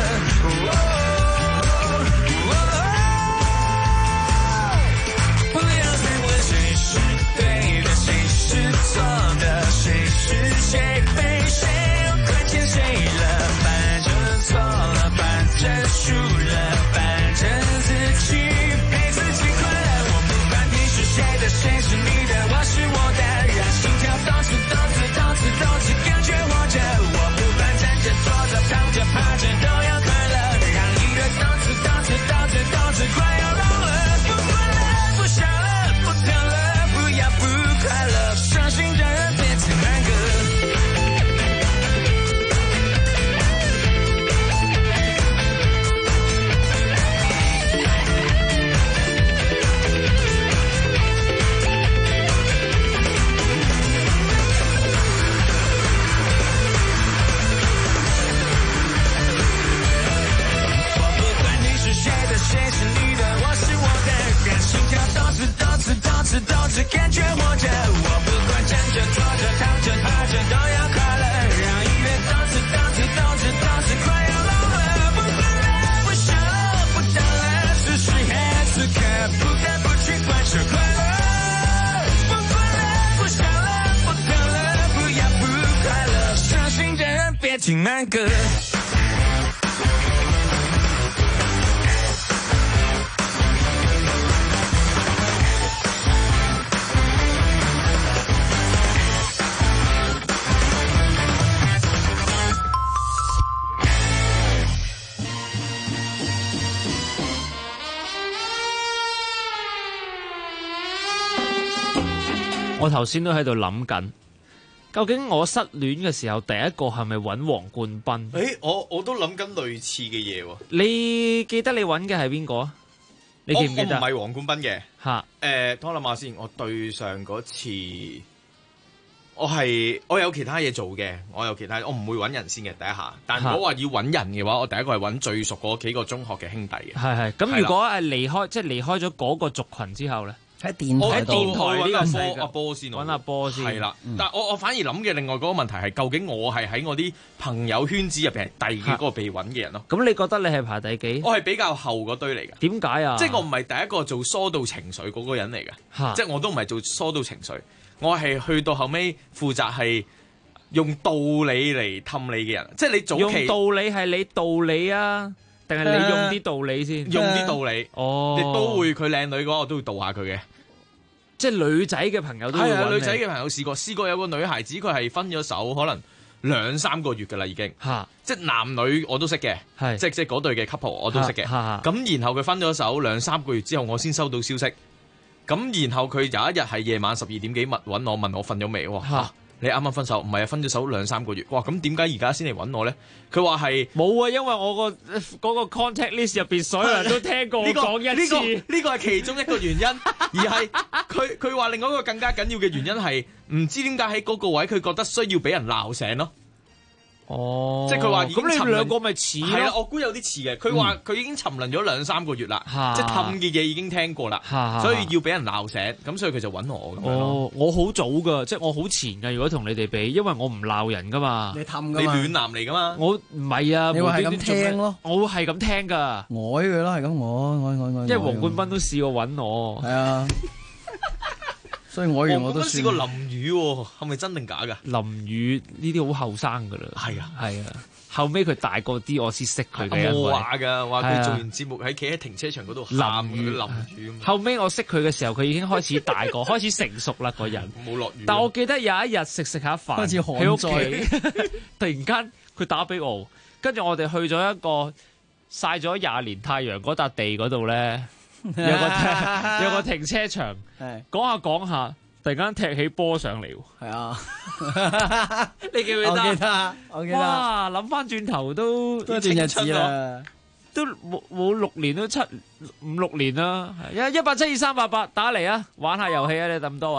不要再问谁是对的，谁是错的，谁是谁非谁又看见谁了，反正错了，反正输了，反正自己陪自己快乐。我不管你是谁的，谁是你的，我是我的，让心跳动次动次动次动次感觉活着。我不管站着坐着躺着趴着都要快乐，让音乐动次动次动次动次快要聋了。不管了，不想了，不疼了，不要不快乐，伤心的人别听慢歌。谁是你的，我是我的，让心跳动次动次动次动次感觉活着。我不管站着坐着躺着趴着都要快乐，让音乐动次动次动次动次快要聋了。不管了，不想了，不等了，此时此刻不得不去感受快乐。不管了，不想了，不等了，不要不快乐，伤心的人别听慢歌。 我頭先都喺度諗緊，究竟我失戀嘅時候第一個係咪揾黃冠斌？ 我都諗緊類似嘅嘢喎。 你記得你揾嘅係邊個啊？你記唔記得？ 我唔係黃冠斌嘅。 嚇等我諗下先。我對上嗰次，我有其他嘢做嘅，我唔會揾人先嘅第一下。但如果話要揾人嘅話，我第一個係揾最熟嗰幾個中學嘅兄弟嘅。 係。咁如果係離開咗嗰個族群之後咧？ 喺電台呢個世界阿波先， 揾阿波先係啦。但係我反而諗嘅另外嗰個問題係，究竟我係喺我啲朋友圈子入邊係第幾個被揾嘅人咯？ 咁你覺得你係排第幾？ 我係比較後嗰堆嚟嘅。 點解啊？ 即係我唔係第一個做疏導情緒嗰個人嚟嘅，即係我都唔係做疏導情緒，我係去到後尾負責係用道理嚟氹你嘅人。即係你早期用道理係你道理啊？定係你用啲道理先？ 用啲道理， 哦， 亦都會佢靚女嘅話，我都會導下佢嘅。 即係女仔嘅朋友都會揾你。 女仔嘅朋友試過有個女孩子，佢係分咗手，可能2-3個月㗎啦已經。即係男女我都識嘅，即係嗰對嘅 couple 我都識嘅。咁然後佢分咗手2-3個月之後，我先收到消息。咁然後佢有一日係夜晚12點幾揾我，問我瞓咗未？你啱啱分手？唔係啊，分咗手2-3個月。哇！咁點解而家先嚟揾我咧？佢話係冇啊，因為我嗰個 contact list 入邊所有人都聽過我講一次。 呢個係其中一個原因，而係佢話另外一個更加緊要嘅原因係唔知點解喺嗰個位佢覺得需要俾人鬧醒咯。 哦， 即係佢話咁你兩個咪似咯？ 係啊，我估有啲似嘅。佢話佢已經沉淪咗2-3個月啦，即係氹嘅嘢已經聽過啦，所以要俾人鬧醒，咁所以佢就揾我咁樣咯。 我好早噶，即係我好前噶。如果同你哋比，因為我唔鬧人噶嘛， 你氹噶嘛， 你暖男嚟噶嘛。 我唔係啊， 你話係咁聽咯， 我會係咁聽噶， 愛佢咯，係咁愛。 因為黃冠斌都試過揾我， 係啊。所以我都試過林宇喎，係咪真定假㗎？ 林宇呢啲好後生㗎啦，係啊，後尾佢大個啲，我先識佢嘅。 我話㗎，話佢做完節目喺企喺停車場嗰度喊林宇。 後尾我識佢嘅時候，佢已經開始大個，開始成熟啦個人。 冇落雨。 但我記得有一日食下飯喺屋企，突然間佢打俾我，跟住我哋去咗一個曬咗20年太陽嗰笪地嗰度咧。有個停車場，講下，突然間踢起波上嚟喎。 係啊， 你記唔記得？ 我記得。 哇！諗翻轉頭都一段日子啦， 都冇6年都5-6年啦。1872388打嚟啊，玩下遊戲啊！你咁多位。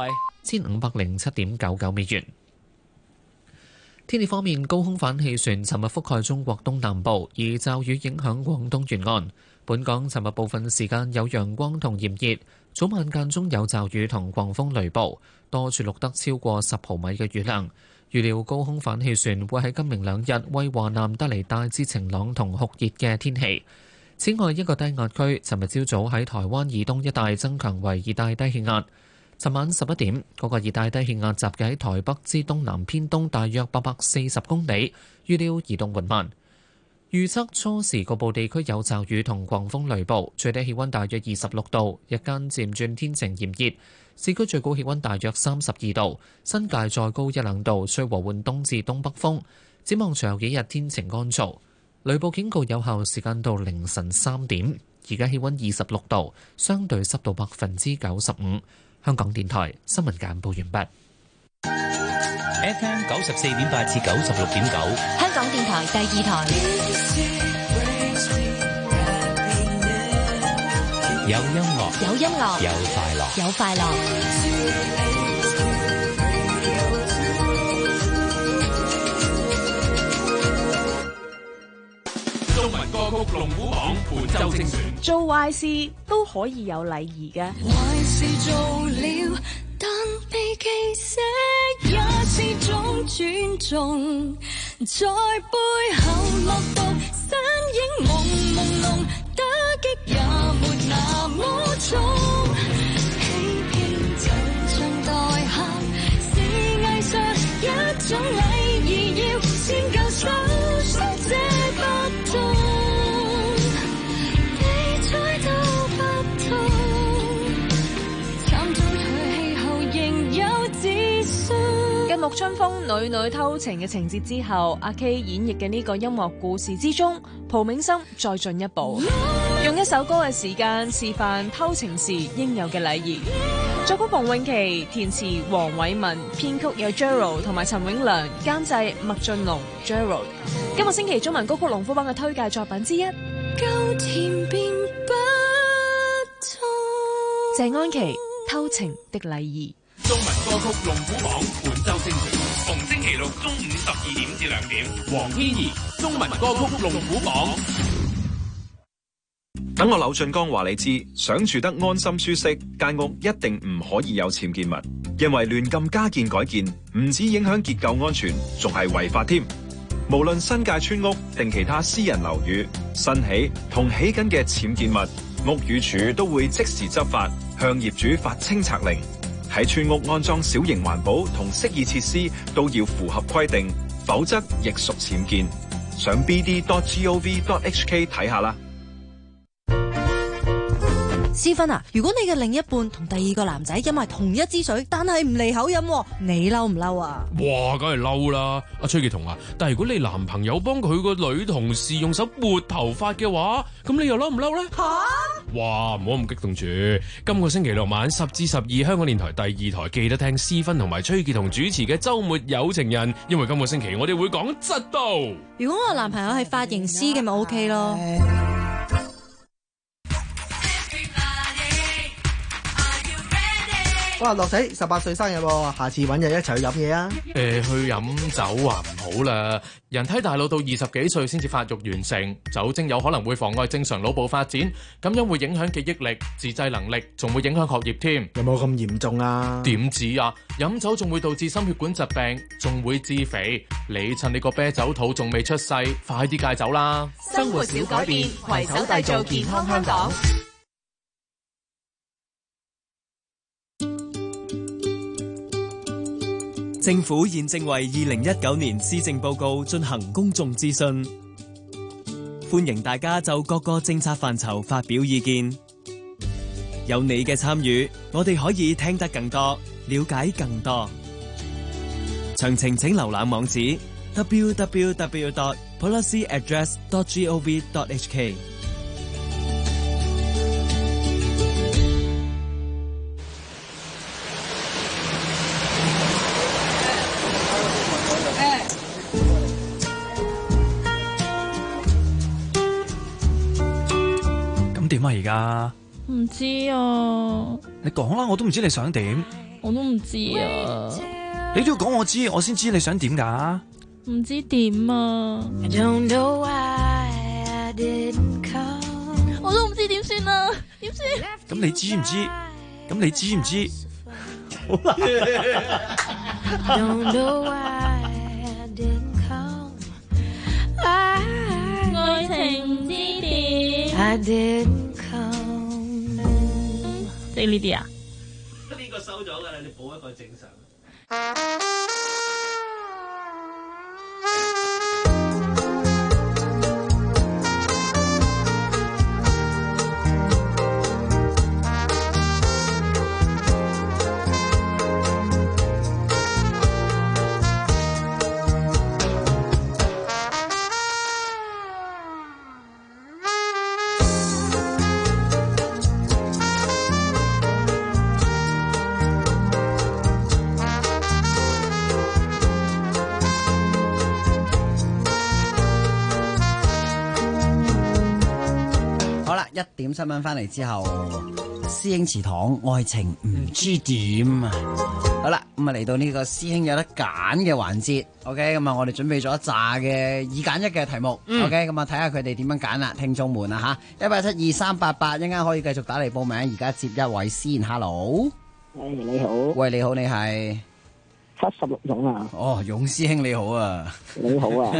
，1507.99美元。天氣方面，高空反氣旋尋日覆蓋中國東南部，而驟雨影響廣東沿岸。本港尋日部分時間有陽光同炎熱，早晚間中有驟雨同狂風雷暴，多處錄得超過10毫米嘅雨量。預料高空反氣旋會喺今明兩日為華南帶嚟大致晴朗同酷熱嘅天氣。此外，一個低壓區尋日朝早喺台灣以東一帶增強為熱帶低氣壓。尋晚11點，嗰個熱帶低氣壓集結喺台北之東南偏東大約840公里，預料移動緩慢。預測初時局部地區有驟雨同狂風雷暴，最低氣溫大約26度，日間漸轉天晴炎熱，市區最高氣溫大約32度，新界再高1-2度，吹和緩東至東北風。展望隨後幾日天晴乾燥，雷暴警告有效時間到凌晨3點。而家氣溫26度，相對濕度95%。香港電台新聞簡報完畢。 FM 94.8至96.9， 香港電台第2台。 有音樂， 有音樂， 有快樂， 有快樂。 中文歌曲龍虎榜本周精選。做壞事都可以有禮儀嘅。壞事做了，但被記惜也是種尊重。在背後落毒，身影朦朦朧，打擊也沒那麼重。欺騙就像代客，是藝術一種禮儀，要先夠手心這不痛。繼木春風女女偷情嘅情節之後，阿 K 演繹嘅呢個音樂故事之中，蒲銘心再進一步，用一首歌嘅時間示範偷情時應有嘅禮儀。作曲馮詠琪，填詞黃偉文，編曲有 Gerald 同埋陳永良，監製麥浚龍 Gerald。今個星期中文歌曲龍虎榜嘅推介作品之一，夠甜便不痛。謝安琪，偷情的禮儀。中文歌曲龍虎榜本周精選，逢星期六中午12點至2點。黃天怡，中文歌曲龍虎榜。 等我柳俊江話你知，想住得安心舒適，間屋一定唔可以有僭建物，因為亂咁加建改建，唔止影響結構安全，仲係違法添。無論新界村屋定其他私人樓宇，新起同起緊嘅僭建物，屋宇署都會即時執法，向業主發清拆令。喺村屋安裝小型環保同適意設施都要符合規定，否則亦屬僭建。上 bd.gov.hk 睇下啦。 思芬啊，如果你嘅另一半同第二個男仔飲埋同一支水，但係唔離口飲，你嬲唔嬲啊？ 哇，梗係嬲啦！阿崔潔彤啊，但係如果你男朋友幫佢個女同事用手撥頭髮嘅話，咁你又嬲唔嬲呢？吓！哇，唔好咁激動住。今個星期六晚10至12，香港電台第2台記得聽思芬同埋崔潔彤主持嘅週末有情人，因為今個星期我哋會講嫉妒。 如果我男朋友係髮型師嘅咪 OK 咯。 哇，樂仔18歲生日喎，下次揾日一齊去飲嘢啊！ 去飲酒話唔好啦，人體大腦到20幾歲先至發育完成，酒精有可能會妨礙正常腦部發展，咁樣會影響記憶力、自制能力，仲會影響學業添。 有冇咁嚴重啊？ 點止啊！飲酒仲會導致心血管疾病，仲會致肥。你趁你個啤酒肚仲未出世，快啲戒酒啦！ 生活小改變，攜手締造健康香港。 政府現正為2019年施政報告進行公眾諮詢，歡迎大家就各個政策範疇發表意見。有你嘅參與，我哋可以聽得更多，了解更多。詳情請瀏覽網址 www.policyaddress.gov.hk。 點啊而家？ 唔知啊。 你講啦，我都唔知你想點。 我都唔知啊。 你都要講我知，我先知你想點㗎。 唔知點啊。我都唔知點算啊，點算？ 咁你知唔知？咁你知唔知？好難。 愛情之點？即係呢啲啊？ 呢個收咗㗎啦，你補一個正常。 1點新聞翻嚟之後，師兄祠堂愛情唔知點啊！好啦，咁啊嚟到呢個師兄有得揀嘅環節 ，OK， 咁啊我哋準備咗一紮嘅2揀1嘅題目 ，OK， 咁啊睇下佢哋點樣揀啦，聽眾們啊吓，1872388，一陣間可以繼續打嚟報名，而家接一位先 ，Hello， 喂你好， 喂你好，你係 76勇啊？ 哦，勇師兄你好啊， 你好啊，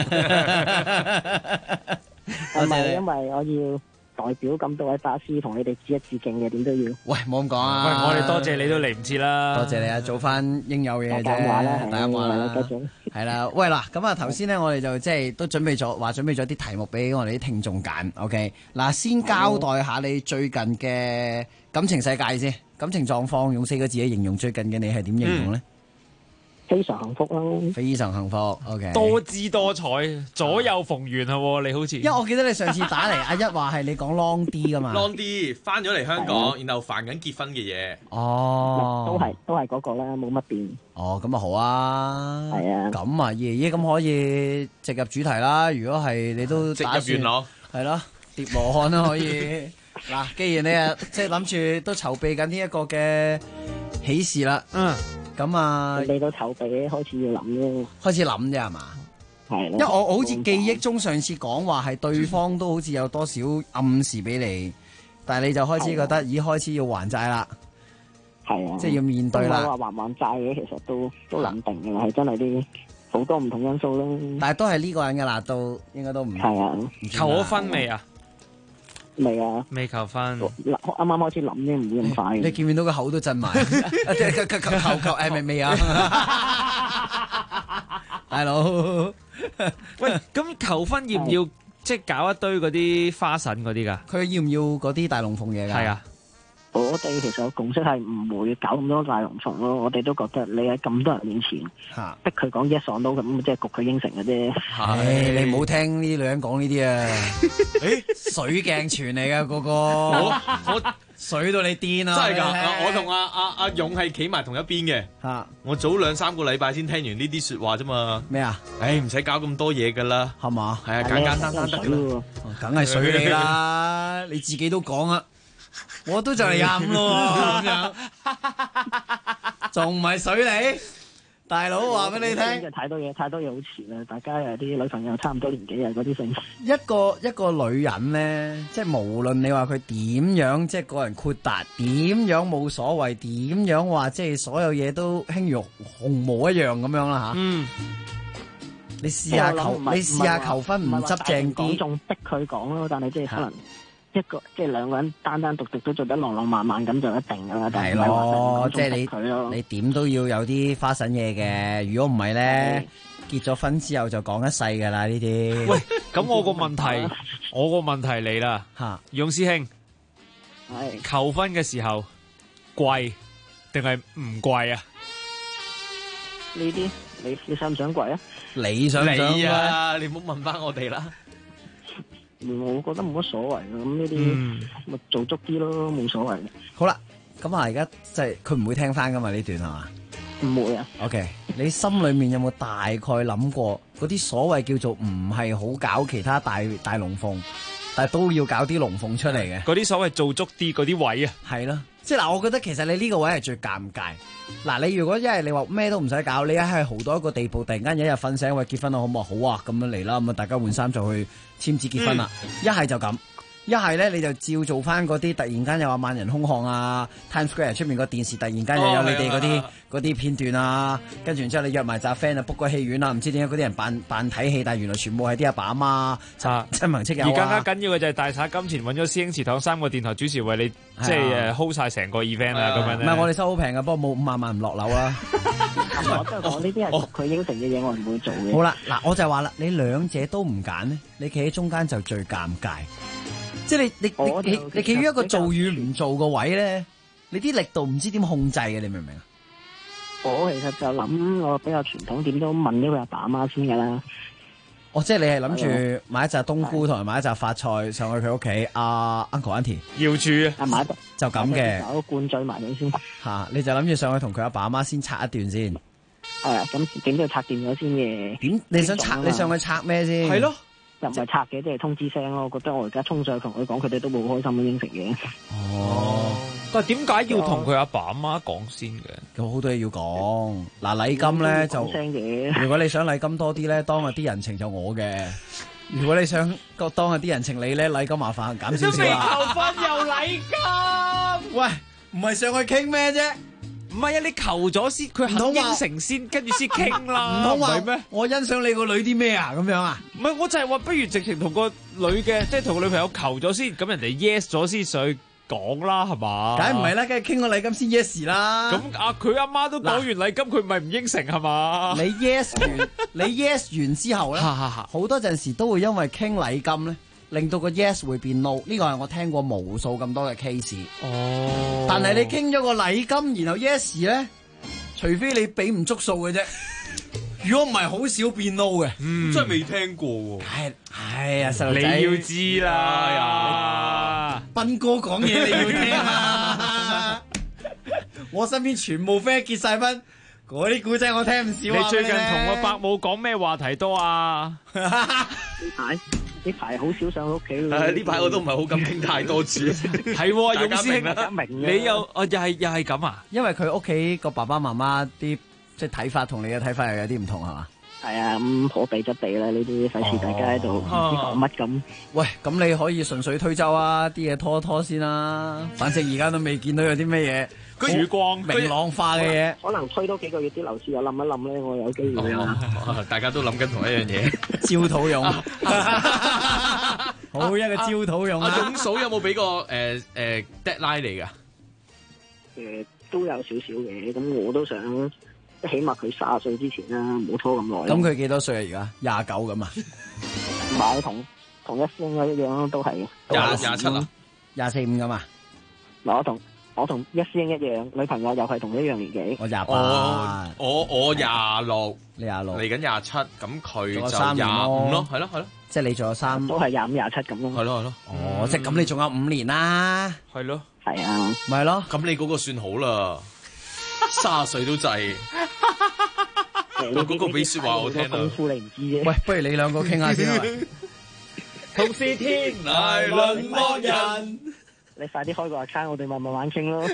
係咪因為我要代表咁多位法師同你哋致一致敬嘅，點都要。 喂，冇咁講啊！ 喂，我哋多謝你都嚟唔切啦。 多謝你啊，做翻應有嘢啫。 大家話啦， 大家話啦，係啦。喂嗱，咁啊頭先咧，我哋就即係都準備咗啲題目俾我哋啲聽眾揀。OK， 嗱，先交代下你最近嘅感情世界先，感情狀況用4個字去形容最近嘅你係點形容咧？ 非常幸福啦， 非常幸福。OK， 多姿多彩，左右逢源啊！你好似， 因為我記得你上次打嚟，阿一話係你講 long D 噶嘛 ，long D 翻咗嚟香港，然後煩緊結婚嘅嘢。 哦， 都係嗰個啦，冇乜變。 哦，咁啊好啊， 係啊， 咁啊爺爺咁可以直入主題啦。如果係你都直入元朗， 係咯，疊羅漢啦可以。嗱，既然你啊即係諗住都籌備緊呢一個嘅喜事啦，咁啊， 你都籌備開始要諗啫， 開始諗啫係嘛？ 係， 因為我好似記憶中上次講話係對方都好似有多少暗示俾你，但係你就開始覺得已開始要還債啦， 係啊， 即係要面對啦。 唔係話還債嘅，其實都諗定嘅，係真係啲好多唔同因素咯。 但係都係呢個人嘅啦，都應該都唔係啊。 求咗婚未啊？ 未啊， 未求婚， 啱啱開始諗啫，唔會咁快。 你見唔見到個口都震埋？求未啊，大佬。 喂，咁求婚要唔要即係搞一堆嗰啲花神嗰啲㗎？ 佢要唔要嗰啲大龍鳳嘢㗎？ 係啊。 我哋其實共識係唔會搞咁多大龍鳳咯，我哋都覺得你喺咁多人面前逼佢講 yes or no 咁，即係焗佢應承嘅啫。 係你唔好聽呢啲女人講呢啲啊！誒，水鏡泉嚟㗎嗰個，我水到你癲啊！ 真係㗎！我同阿勇係企埋同一邊嘅。 嚇！ 我早2-3個禮拜先聽完呢啲説話啫嘛。 咩啊？ 唔使搞咁多嘢㗎啦， 係嘛？ 係啊，簡簡單單得㗎啦。 梗係水你啦，你自己都講啊！我都就嚟25咯，咁樣仲唔係水你？大佬話俾你聽， 太多嘢好遲啦！大家有啲女朋友差唔多年紀啊，嗰啲性。 一個女人咧，即係無論你話佢點樣，即係個人豁達，點樣冇所謂，點樣話即係所有嘢都輕如鴻毛一樣咁樣啦吓。你試下求婚唔執正啲， 仲逼佢講咯，但係即係可能。即係兩個人單獨都做得浪浪漫漫咁就一定噶啦， 係咯，即係你點都要有啲花神嘢嘅，如果唔係咧，結咗婚之後就講一世噶啦呢啲。 喂，咁我個問題嚟啦，勇師兄，求婚嘅時候貴定係唔貴啊？ 呢啲你想唔想貴啊？ 你想啊？你唔好問翻我哋啦。 我覺得冇乜所謂嘅，咁呢啲咪做足啲咯，冇所謂嘅。 好啦，咁啊而家即係佢唔會聽翻噶嘛呢段係嘛？ 唔會啊。 OK， 你心裏面有冇大概諗過嗰啲所謂叫做唔係好搞其他大龍鳳，但係都要搞啲龍鳳出嚟嘅？ 嗰啲所謂做足啲嗰啲位啊， 係咯， 即係嗱，我覺得其實你呢個位係最尷尬。嗱，你如果一係你話咩都唔使搞，你一係豪到一個地步，突然間有一日瞓醒，喂，結婚啦，好唔好？好啊，咁樣嚟啦，咁啊大家換衫就去簽字結婚啦。一係就咁。一係咧你就照做翻嗰啲突然間又話萬人空巷啊 Times Square 出面個電視突然間又有你哋嗰啲片段啊，跟住然之後你約埋紮 friend 啊 book 個戲院啊，唔知點解嗰啲人扮睇戲，但係原來全部係啲阿爸阿媽親朋戚友啊。 而更加緊要嘅就係大灑金錢揾咗師兄祠堂3個電台主持為你即係 hold 晒成個 event 啊咁樣咧。 唔係我哋收好平嘅，不過冇5萬唔落樓啦。 我都係講呢啲係佢應承嘅嘢，我唔會做嘅。 好啦，嗱我就話啦，你兩者都唔揀咧，你企喺中間就最尷尬。即係你企於一個做與唔做個位咧，你啲力度唔知點控制嘅，你明唔明啊？ 我其實就諗我比較傳統，點都問咗佢阿爸阿媽先噶啦。 哦，即係你係諗住買一紮冬菇同埋買一紮發菜上去佢屋企，阿 Uncle Auntie 要住買就咁嘅， 搞灌醉埋佢先。 吓，你就諗住上去同佢阿爸阿媽先拆一段先。 係啊，咁點都要拆掂咗先嘅。 點你想拆？你上去拆咩先？ 係咯。又唔係拆嘅，即係通知聲咯。我覺得我而家衝上去同佢講，佢哋都冇開心嘅應承嘅。 哦，但係點解要同佢阿爸阿媽講先嘅？ 咁好多嘢要講。嗱，禮金咧就，如果你想禮金多啲咧，當日啲人情就我嘅。如果你想當日啲人情你咧，禮金麻煩減少少啦。 求婚又禮金， 喂，唔係上去傾咩啫？ 唔係啊！你求咗先，佢肯應承先，跟住先傾啦。 唔通話咩？ 我欣賞你個女啲咩啊？咁樣啊？ 唔係，我就係話，不如直情同個女嘅，即係同個女朋友求咗先，咁人哋 yes 咗先上去講啦，係嘛？ 梗係唔係啦，梗係傾個禮金先 yes 啦。 咁佢阿媽都講完禮金，佢咪唔應承係嘛？ 你 yes 完之後咧，好多陣時都會因為傾禮金咧。令到個 yes 會變 no， 呢個係我聽過無數咁多嘅 case。哦，但係你傾咗個禮金，然後 yes 咧，除非你俾唔足數嘅啫。如果唔係，好少變 no 嘅。 真係未聽過喎。 係啊，細路仔你要知啦。 斌哥講嘢你要聽啊！我身邊全部 friend 結晒婚，嗰啲古仔我聽唔少啊。 你最近同個伯母講咩話題多啊？ 呢排好少上屋企。 呢排我都唔係好敢傾太多次。 係，勇師兄，你又係咁啊？ 因為佢屋企個爸爸媽媽啲即係睇法同你嘅睇法又有啲唔同係嘛？ 係啊，咁可避則避啦，呢啲費事大家喺度唔知講乜咁。 喂，咁你可以順水推舟啊，啲嘢拖一拖先啦。反正而家都未見到有啲咩嘢。 曙光明朗化嘅嘢， 可能推多幾個月啲樓市又冧一冧咧，我有機會啊！ 大家都諗緊同一樣嘢， 焦土勇，好一個焦土勇啊！ 勇嫂有冇俾個deadline 嚟㗎？ 都有少少嘅，咁我都想，起碼佢30歲之前啦，唔好拖咁耐。 咁佢幾多歲啊？而家29咁啊？ 唔係同一師兄一樣都係 27啦 ，24、25咁啊？ 嗱，我同一師兄一樣，女朋友又係同一樣年紀。 我28， 我26， 你26， 嚟緊27，咁佢就25咯，係咯。 即係你仲有3， 都係25、27咁咯。 係咯。 哦，即係咁，你仲有5年啦。 係咯。 係啊。 咪咯。 咁你嗰個算好啦，30歲都制。我嗰個俾説話我聽啦。 功夫你唔知啫。 喂，不如你兩個傾下先啊。 同是天涯淪落人。 你快啲開個 account，我哋慢慢傾咯。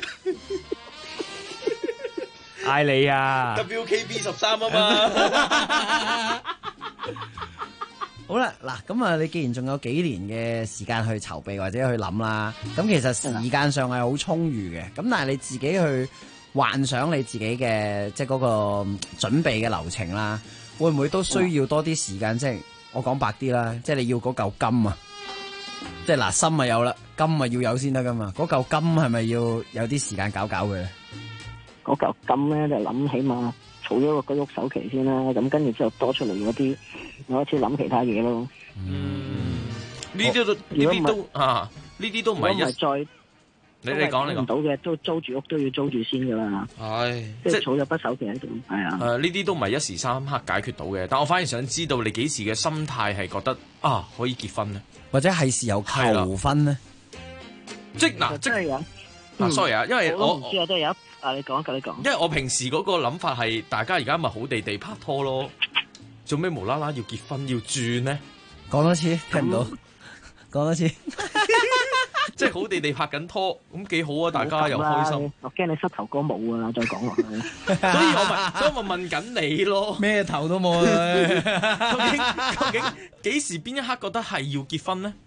嗌你啊 ！WKB 13啊嘛。 好啦，嗱咁啊，你既然仲有幾年嘅時間去籌備或者去諗啦，咁其實時間上係好充裕嘅。咁但係你自己去幻想你自己嘅即係嗰個準備嘅流程啦，會唔會都需要多啲時間？即係我講白啲啦，即係你要嗰嚿金啊！即係嗱，心咪有啦，金咪要有先得噶嘛。嗰嚿金係咪要有啲時間搞佢咧？ 嗰嚿金咧就諗起碼儲咗個居屋首期先啦，咁跟住之後多出嚟嗰啲，我開始諗其他嘢咯。 呢啲都呢啲都唔係你講唔到嘅，都租住屋都要租住先噶啦。 係即係儲咗筆首期喺度，係啊。 呢啲都唔係一時三刻解決到嘅，但我反而想知道你幾時嘅心態係覺得可以結婚咧？ 或者係時候求婚咧？ 即係 sorry 啊，因為我唔知啊，都係有你講。 因為我平時嗰個諗法係，大家而家咪好地拍拖咯，做咩無啦啦要結婚要轉咧？ 講多次聽唔到，講多次。 即係好地地拍緊拖，咁幾好啊！大家又開心。 我驚你膝頭哥冇啊！再講落去， 所以我咪問緊你咯。 咩頭都冇啊！ 究竟幾時邊一刻覺得係要結婚咧？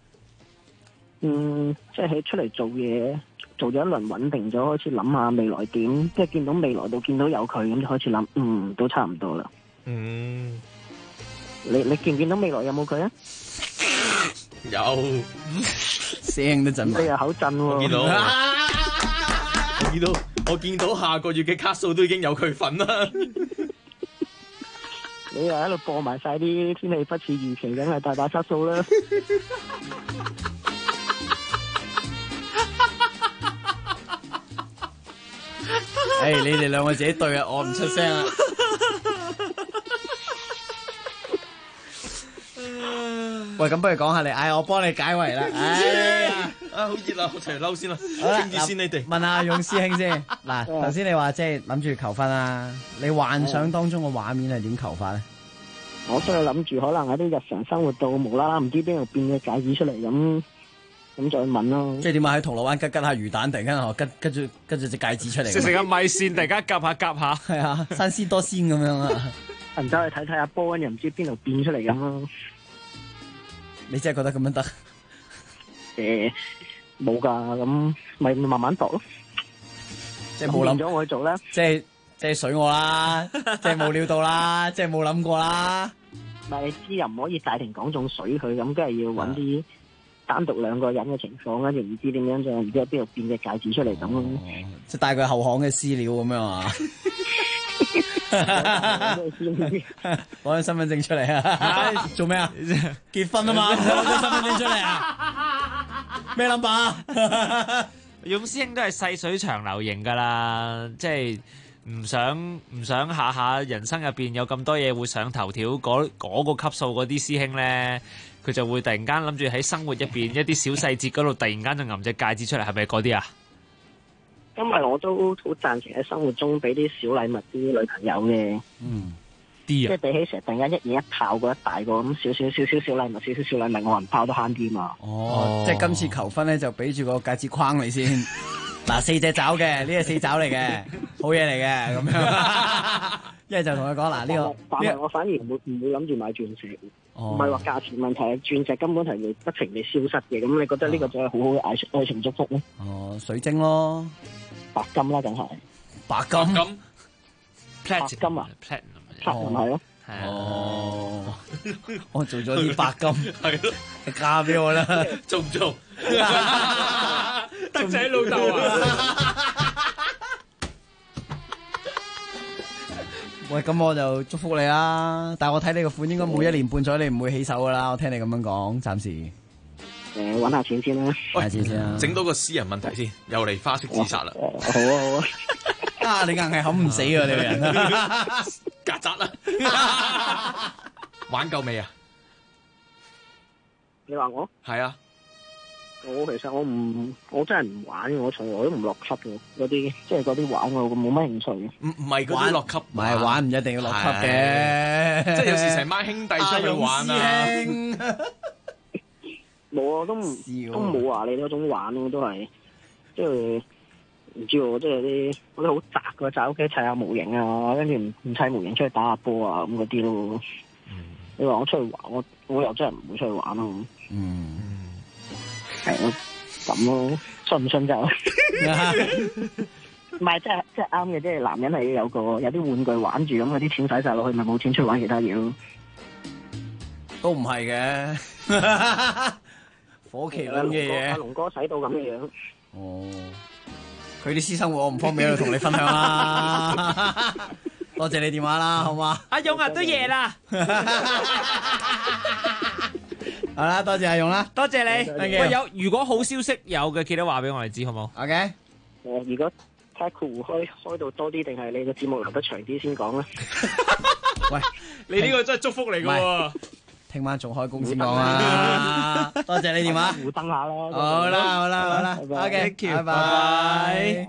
即係喺出嚟做嘢，做咗一輪穩定咗，開始諗下未來點，即係見到未來度見到有佢，咁就開始諗，都差唔多啦。你見唔見到未來有冇佢啊？ 有， 聲都震埋， 你又口震喎。 我見到下個月嘅卡數都已經有佢份啦。 你又喺度播埋晒啲天氣不似預期，梗係大把卡數啦。 你哋兩個自己對啊，我唔出聲啊。喂，咁不如講下你，我幫你解圍啦。 好熱啊，我除褸先啦，傾住先你哋。 問下阿勇師兄先。嗱，頭先你話即係諗住求婚啊，你幻想當中嘅畫面係點求法咧？ 我真係諗住可能喺啲日常生活度無啦啦唔知邊度變嘅戒指出嚟咁再問咯。 即係點解喺銅鑼灣吉下魚蛋，突然間跟住隻戒指出嚟？ 食緊米線，突然間夾下。 係啊，新鮮多鮮咁樣啊！ 人走去睇下波，又唔知邊度變出嚟咁咯。 你真係覺得咁樣得？ 冇噶，咁咪慢慢度咯。 即係冇諗咗我去做啦。 即係水我啦，即係冇料到啦，即係冇諗過啦。 唔係你知又唔可以大庭廣眾水佢，咁梗係要揾啲單獨兩個人嘅情況，跟住唔知點樣就唔知喺邊度變嘅戒指出嚟咁咯。 即係帶佢後巷嘅私料咁樣啊！攞張身份證出嚟啊！做咩啊？結婚啊嘛！攞張身份證出嚟啊！咩 number 啊？ 勇師兄都係細水長流型噶啦，即係唔想下下人生入邊有咁多嘢會上頭條，嗰個級數嗰啲師兄咧，佢就會突然間諗住喺生活入邊一啲小細節嗰度，突然間就揞隻戒指出嚟，係咪嗰啲啊？ 因為我都好贊成喺生活中俾啲小禮物啲女朋友嘅，即係比起成日突然間一嘢一炮過一大個咁少少禮物，少少禮物我銀包都慳啲嘛。 即係今次求婚咧就俾住個戒指框你先。嗱4隻爪嘅，呢係4爪嚟嘅，好嘢嚟嘅咁樣。一係就同佢講嗱呢個， 但係我反而唔會諗住買鑽石，唔係話價錢問題，鑽石根本係會不停地消失嘅。咁你覺得呢個就係好好嘅愛情祝福咧？ 水晶咯， 白金啦，梗係白金， 白金啊，係咯。 我做咗啲白金， 係咯， 你嫁俾我啦， 做唔做？得仔老豆啊！ 喂，咁我就祝福你啦。但係我睇你個款應該冇1年半載你唔會起手噶啦。我聽你咁樣講，暫時搵下錢先啦， 搵下錢先啦。 整多個私人問題先，又嚟花式自殺啦。 好啊！ 你硬係冚唔死啊！你個人曱甴啦，玩夠未啊？ 你話我係啊？ 我其實我真係唔玩，我從來都唔落級嘅嗰啲，即係嗰啲玩我冇乜興趣嘅。 唔係嗰啲落級， 唔係玩唔一定要落級嘅， 即係有時成班兄弟出去玩啊。 冇啊，都冇話你嗰種玩咯，都係即係唔知喎，即係啲嗰啲好雜嘅，就喺屋企砌下模型啊，跟住唔砌模型出去打下波啊咁嗰啲咯。你話我出去玩，我又真係唔會出去玩咯。係咯，咁咯，信唔信就唔係，即係啱嘅，即係男人係有啲玩具玩住咁，嗰啲錢使晒落去，咪冇錢出去玩其他嘢咯。 都唔係嘅，火麒麟嘅嘢。 阿龍哥使到咁嘅樣。 佢啲私生活我唔方便喺度同你分享啦。多謝你電話啦，好嘛？ 阿勇啊，都夜啦。 好啦，多謝阿勇啦， 多謝你。喂，如果好消息有嘅，記得話俾我哋知，好冇 ？OK。 如果睇酷開到多啲，定係你個節目留得長啲先講啦。 喂， 你呢個真係祝福嚟噶喎！ 聽晚仲開工先講啊！多謝你電話， 互登下啦。 好啦，OK，拜拜。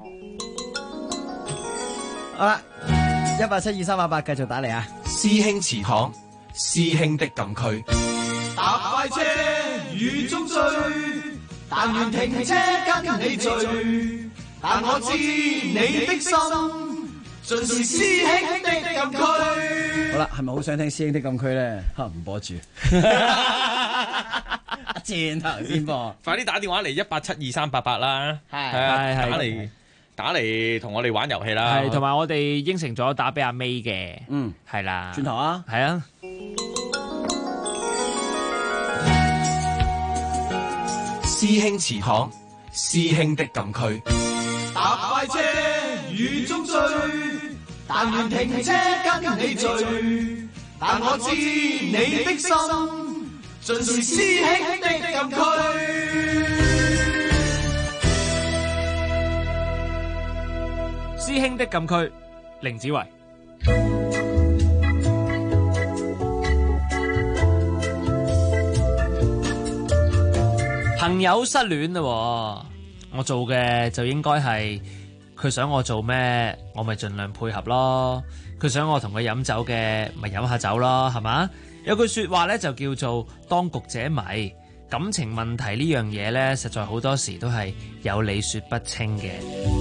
好啦，1872388繼續打嚟啊！ 師兄祠堂，師兄的禁區。 搭快車雨中追， 但願停車跟你聚，但我知你的心盡是師兄的禁區。 好啦，係咪好想聽師兄的禁區咧？唔播住。轉頭先播， 快啲打電話嚟1872388啦，係打嚟同我哋玩遊戲啦， 係同埋我哋應承咗打俾阿 May 嘅，係啦， 轉頭啊， 係啊。 師兄祠堂，師兄的禁區。 搭快車雨中追，但願停車跟你聚，但我知你的心盡是師兄的禁區。 師兄的禁區，凌子維。朋友失戀啦，我做嘅就應該係佢想我做咩，我咪盡量配合咯。佢想我同佢飲酒嘅，咪飲下酒咯，係嘛？有句說話咧就叫做當局者迷，感情問題呢樣嘢咧，實在好多時都係有理說不清嘅。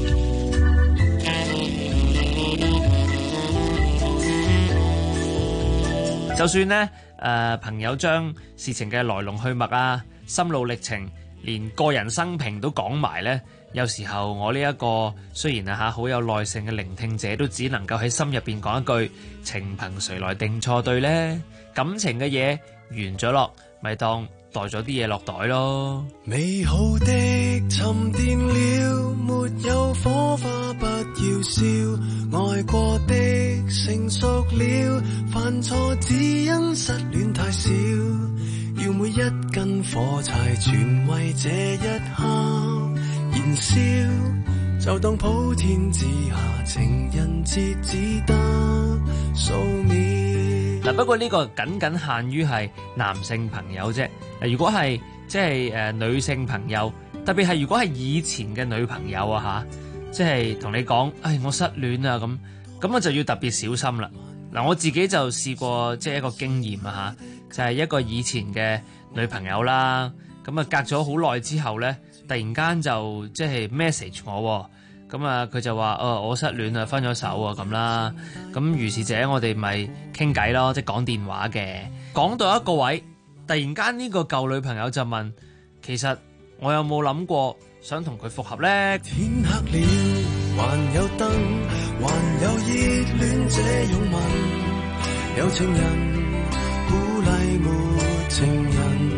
就算呢，朋友將事情嘅來龍去脈啊、心路歷程，連個人生平都講埋呢，有時候我呢一個雖然好有耐性嘅聆聽者，都只能夠喺心入邊講一句：情憑誰來定錯對呢？感情嘅嘢完咗落，咪當袋咗啲嘢落袋咯。 美好的沉澱了，沒有火花不要笑，愛過的成熟了，犯錯只因失戀太少，要每一根火柴全為這一刻燃燒，就當普天之下情人節只得數秒。 嗱，不過呢個僅限於係男性朋友啫。如果係即係女性朋友，特別係如果係以前嘅女朋友啊嚇，即係同你講，我失戀啊咁我就要特別小心啦。嗱，我自己就試過即係一個經驗啊嚇，就係一個以前嘅女朋友啦。咁啊隔咗好耐之後咧，突然間就即係 message 我。咁啊，佢就話我失戀啊，分咗手啊咁啦。咁如是者，我哋咪傾偈咯，即係講電話嘅。講到一個位，突然間呢個舊女朋友就問：其實我有冇諗過想同佢復合呢？ 天黑了，還有燈，還有熱戀這擁吻，有情人鼓勵沒情人，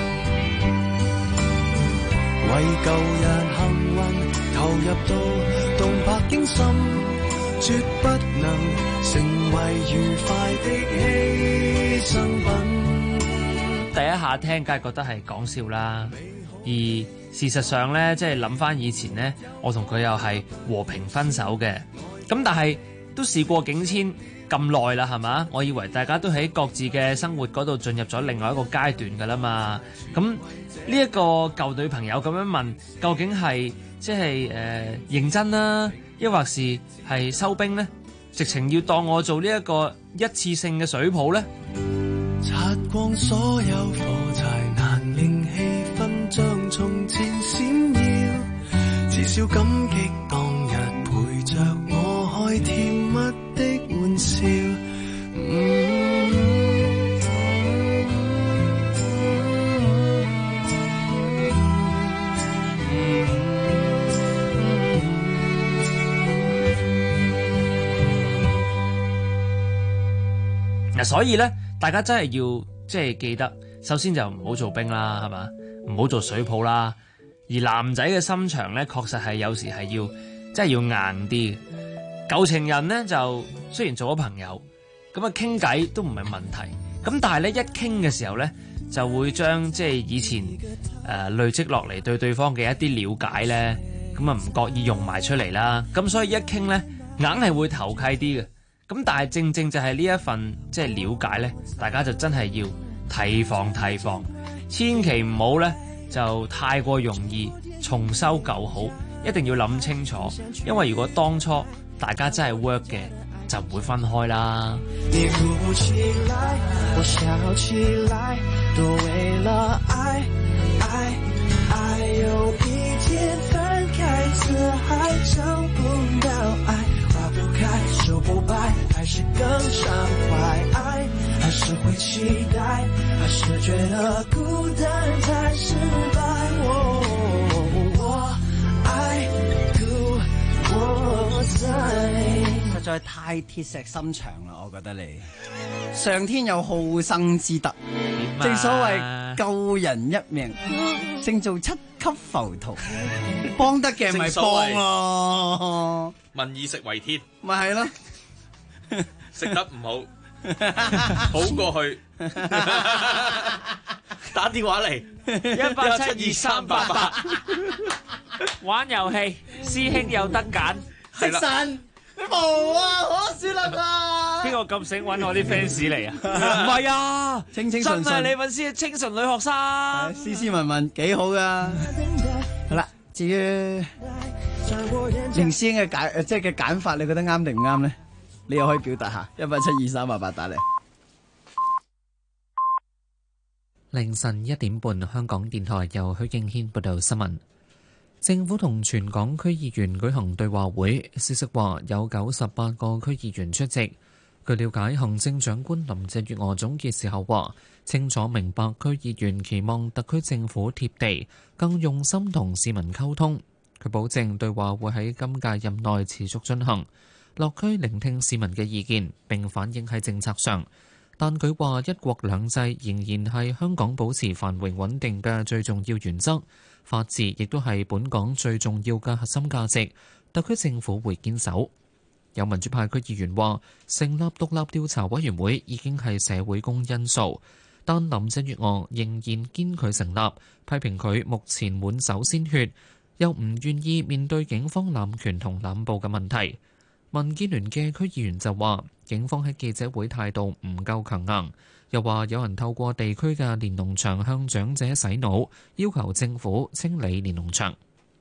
為舊日幸運投入到動魄驚心，絕不能成為愉快的犧牲品。 第一下聽梗係覺得係講笑啦，而事實上呢，即係諗翻以前呢，我同佢又係和平分手嘅。咁但係都事過境遷咁耐啦，係嘛？我以為大家都喺各自嘅生活嗰度進入咗另外一個階段噶啦嘛。咁呢一個舊女朋友咁樣問，究竟係即係認真啦，抑或是係收兵呢？直情要當我做呢一個一次性嘅水泡呢？ 擦光所有火柴，難令氣氛像從前閃耀，至少感激當日陪着我開甜蜜的玩笑。 所以咧，大家真係要即係記得，首先就唔好做兵啦，係嘛？唔好做水泡啦。而男仔嘅心腸咧，確實係有時係要真係要硬啲。舊情人咧就雖然做咗朋友，咁啊傾偈都唔係問題。咁但係咧一傾嘅時候咧，就會將即係以前累積落嚟對對方嘅一啲了解咧，咁啊唔覺意用埋出嚟啦。咁所以一傾咧，硬係會投契啲嘅。咁但係正正就係呢一份即係了解咧，大家就真係要提防，千祈唔好咧就太過容易重修舊好，一定要諗清楚，因為如果當初大家真係 work 嘅，就唔會分開啦。 你哭起來，我笑起來，都為了愛，愛，愛。 是還找不到愛，花不開手不擺，還是更傷懷愛，還是會期待，還是覺得孤單才失敗。我愛故我在， 實在太鐵石心腸啦！我覺得你上天有好生之德，正所謂救人一命，勝造七級浮屠，幫得嘅咪幫咯。 民以食為天， 咪係咯， 食得唔好，好過去。打電話嚟1872388， 玩遊戲，師兄有得揀， 食神無啊可說啦！ 邊個咁醒揾我啲 fans 嚟啊？唔係啊， 清清純純， 真係你粉絲清純女學生， 斯斯文文幾好噶。好啦，至於凌師兄嘅揀法，你覺得啱定唔啱咧？你又可以表達下，1872388打嚟。 凌晨1點半，香港電台由許敬軒報道新聞。政府同全港區議員舉行對話會，消息話有98個區議員出席。據了解，行政長官林鄭月娥總結時候話，清楚明白區議員期望特區政府貼地，更用心同市民溝通。佢保證對話會喺今屆任內持續進行，落區聆聽市民嘅意見，並反映喺政策上。但佢話一國兩制仍然係香港保持繁榮穩定嘅最重要原則，法治亦都係本港最重要嘅核心價值，特區政府會堅守。有民主派區議員話，成立獨立調查委員會已經係社會公因素，但林鄭月娥仍然堅拒成立，批評佢目前滿手鮮血，又唔願意面對警方濫權同濫捕嘅問題。民建聯嘅區議員就話，警方喺記者會態度唔夠強硬，又話有人透過地區嘅連儂牆向長者洗腦，要求政府清理連儂牆。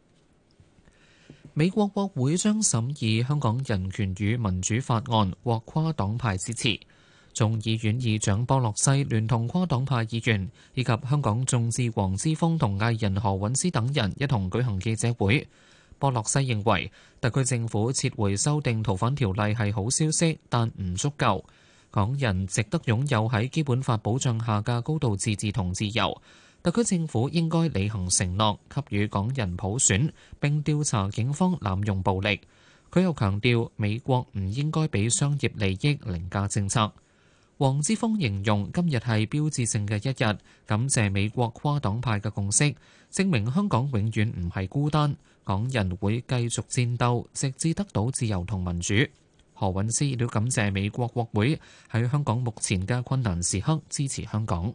美國國會將審議香港人權與民主法案獲跨黨派支持，眾議院議長波洛西聯同跨黨派議員以及香港眾志黃之鋒同藝人何韻詩等人一同舉行記者會。波洛西認為特區政府撤回修訂逃犯條例係好消息，但唔足夠。港人值得擁有喺基本法保障下嘅高度自治同自由。特區政府應該履行承諾，給予港人普選，並調查警方濫用暴力。佢又強調美國唔應該俾商業利益凌駕政策。黃之鋒形容今日係標誌性嘅一日，感謝美國跨黨派嘅共識，證明香港永遠唔係孤單，港人會繼續戰鬥，直至得到自由同民主。何韻詩亦都感謝美國國會喺香港目前嘅困難時刻支持香港。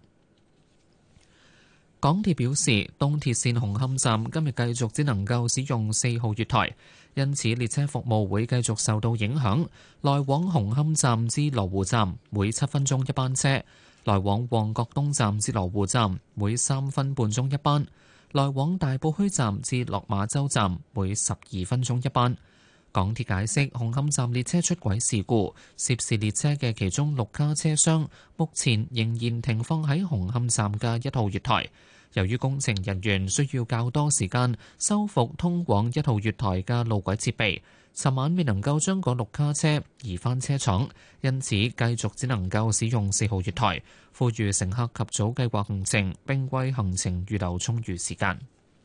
港鐵表示，東鐵線紅磡站今日繼續只能夠使用4號月台，因此列車服務會繼續受到影響。來往紅磡站至羅湖站每7分鐘一班車，來往旺角東站至羅湖站每3分半鐘一班，來往大埔墟站至落馬洲站每12分鐘一班。港鐵解釋，紅磡站列車出軌事故，涉事列車嘅其中6卡車廂目前仍然停放喺紅磡站嘅1號月台。由於工程人員需要較多時間修復通往1號月台嘅路軌設備，尋晚未能夠將嗰6卡車移返車廠，因此繼續只能夠使用4號月台。呼籲乘客及早計劃行程，並為行程預留充裕時間。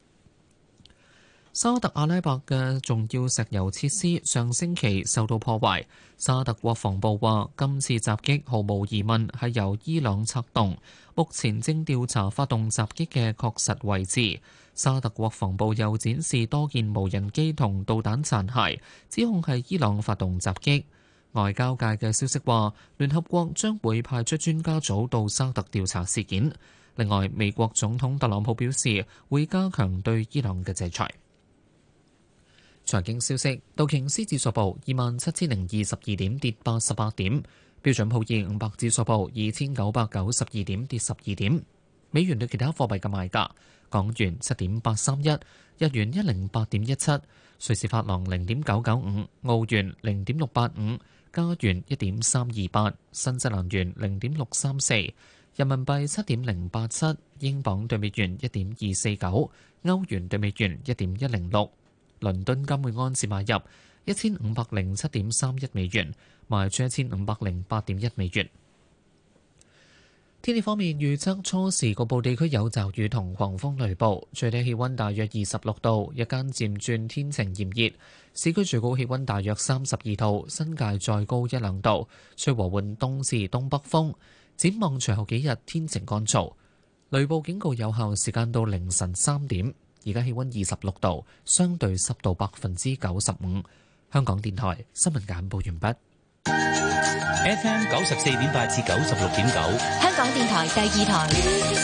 沙特阿拉伯嘅重要石油設施上星期受到破壞。沙特國防部話，今次襲擊毫無疑問係由伊朗策動，目前正調查發動襲擊嘅確實位置。沙特國防部又展示多件無人機同導彈殘骸，指控係伊朗發動襲擊。外交界嘅消息話，聯合國將會派出專家組到沙特調查事件。另外，美國總統特朗普表示會加強對伊朗嘅制裁。財經消息，道瓊斯指數報27,022點，跌88點；標準普爾500指數報2,992點，跌12點。美元對其他貨幣嘅賣價：港元7.831，日元108.17，瑞士法郎0.995，澳元0.685，加元1.328，新西蘭元0.634，人民幣7.087，英鎊對美元1.249，歐元對美元1.106。 倫敦金每安士買入1507.31美元，賣出1508.1美元。天氣方面預測初時局部地區有驟雨同狂風雷暴，最低氣温大約26度，日間漸轉天晴炎熱，市區最高氣温大約32度，新界再高1-2度，吹和緩東至東北風。展望隨後幾日天晴乾燥，雷暴警告有效時間到凌晨3點。而家氣温26度，相對濕度95%。香港電台新聞簡報完畢。 FM 94.8至96.9， 香港電台第二台。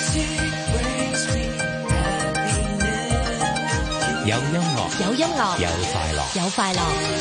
有音樂， 有音樂， 有快樂， 有快樂。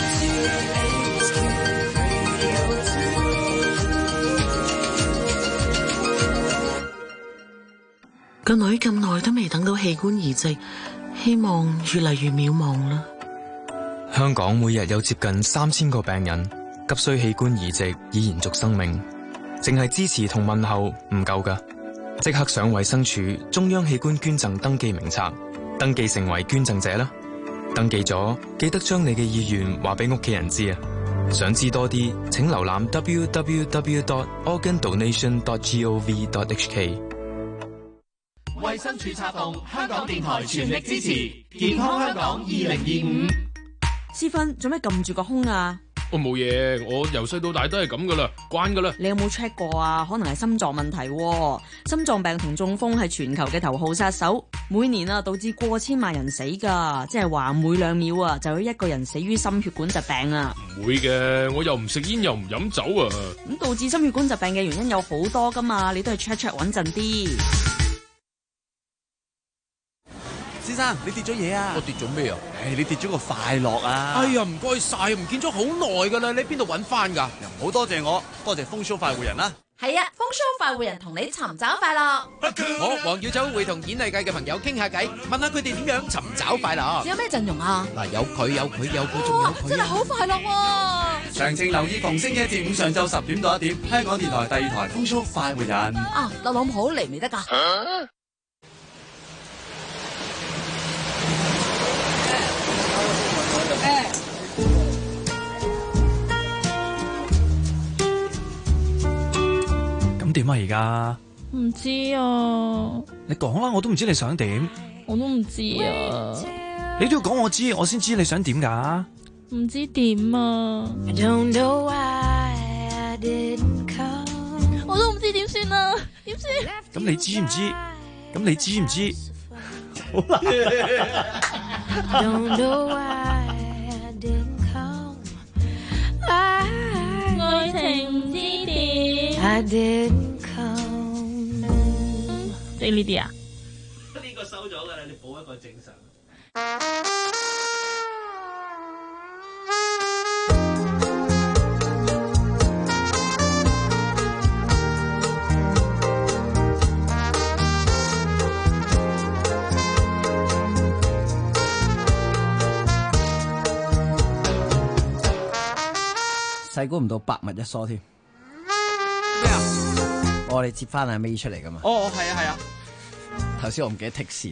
個女咁耐都未等到器官移植，希望越嚟越渺茫啦。 香港每日有接近3000個病人急需器官移植以延續生命，淨係支持同問候唔夠㗎，即刻上衛生署中央器官捐贈登記名冊，登記成為捐贈者啦。登記咗記得將你嘅意願話俾屋企人知啊！想知多啲，請瀏覽 www.organdonation.gov.hk。 衛生署策動，香港電台全力支持健康香港2025。 思芬，做咩撳住個胸啊？ 我冇嘢，我由細到大都係咁噶啦，慣噶啦。 你有冇 check 過啊？可能係心臟問題喎。心臟病同中風係全球嘅頭號殺手，每年啊導致過千萬人死㗎，即係話每2秒啊就有一個人死於心血管疾病啊。 唔會嘅，我又唔食煙又唔飲酒啊。 咁導致心血管疾病嘅原因有好多㗎嘛，你都係 check 穩陣啲。 先生，你跌咗嘢啊！ 我跌咗咩啊？ 你跌咗個快樂啊！ 哎呀，唔該晒，唔見咗好耐噶啦，你喺邊度揾翻㗎？ 唔好多謝我，多謝風騷快活人啦。 係啊，風騷快活人同你尋找快樂。 我黃耀祖會同演藝界嘅朋友傾下偈，問下佢哋點樣尋找快樂。 有咩陣容啊？ 嗱，有佢，仲有佢， 真係好快樂喎！ 詳情留意逢星期一至五上晝10點到1點，香港電台第2台風騷快活人。 啊，特朗普嚟唔得㗎？ 咁點啊？而家唔知啊。 你講啦，我都唔知你想點。 我都唔知啊。 你都要講我知，我先知你想點㗎。 唔知點啊。我都唔知點算啊，點算？ 咁你知唔知？好啦。 愛情之點。即係呢啲啊？ 呢個收咗㗎啦，你補一個正常。 細估唔到百密一疏添。 咩啊？ 我哋接翻阿 May 出嚟噶嘛？ 哦，係啊，係啊。 頭先我唔記得剔線。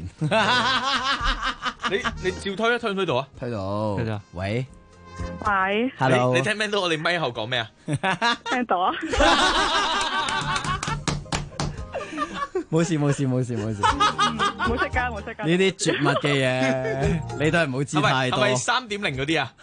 你照推一推唔推到啊？ 推到。 推到。 喂。 喂。 Hello。 你聽唔聽到我哋咪後講咩啊？ 聽到啊。 冇事。 冇出街。 呢啲絕密嘅嘢，你都係唔好知太多。 係咪3.0嗰啲啊？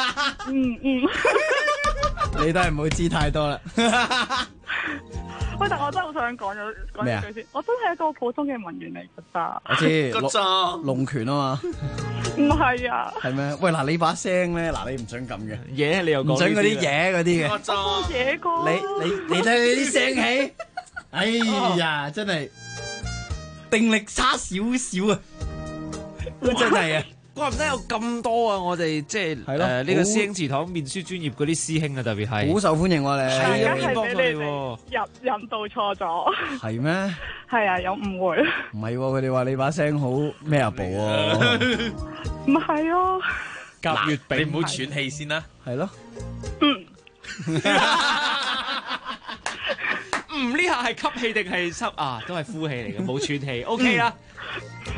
你都係唔好知太多啦。 喂，但我真係好想講一句先，我真係一個普通嘅文員嚟㗎咋。 我知。龍拳啊嘛。 唔係啊。 係咩？喂，嗱，你把聲咧，嗱，你唔准咁嘅。 嘢你又講。 唔准嗰啲嘢嗰啲嘅。 我冇嘢過。 你睇你啲聲氣，哎呀，真係定力差少少啊！真係啊！ 怪唔得有咁多啊！我哋即係呢個師兄祠堂面書專業嗰啲師兄啊，特別係好受歡迎喎你。 係啊，係俾你哋引導錯咗。 係咩？ 係啊，有誤會。 唔係喎，佢哋話你把聲好 Marble 喎。 唔係啊。 夾月餅，你唔好喘氣先啦。 係咯。 呢下係吸氣定係吸啊？都係呼氣嚟嘅，冇喘氣。OK 啦。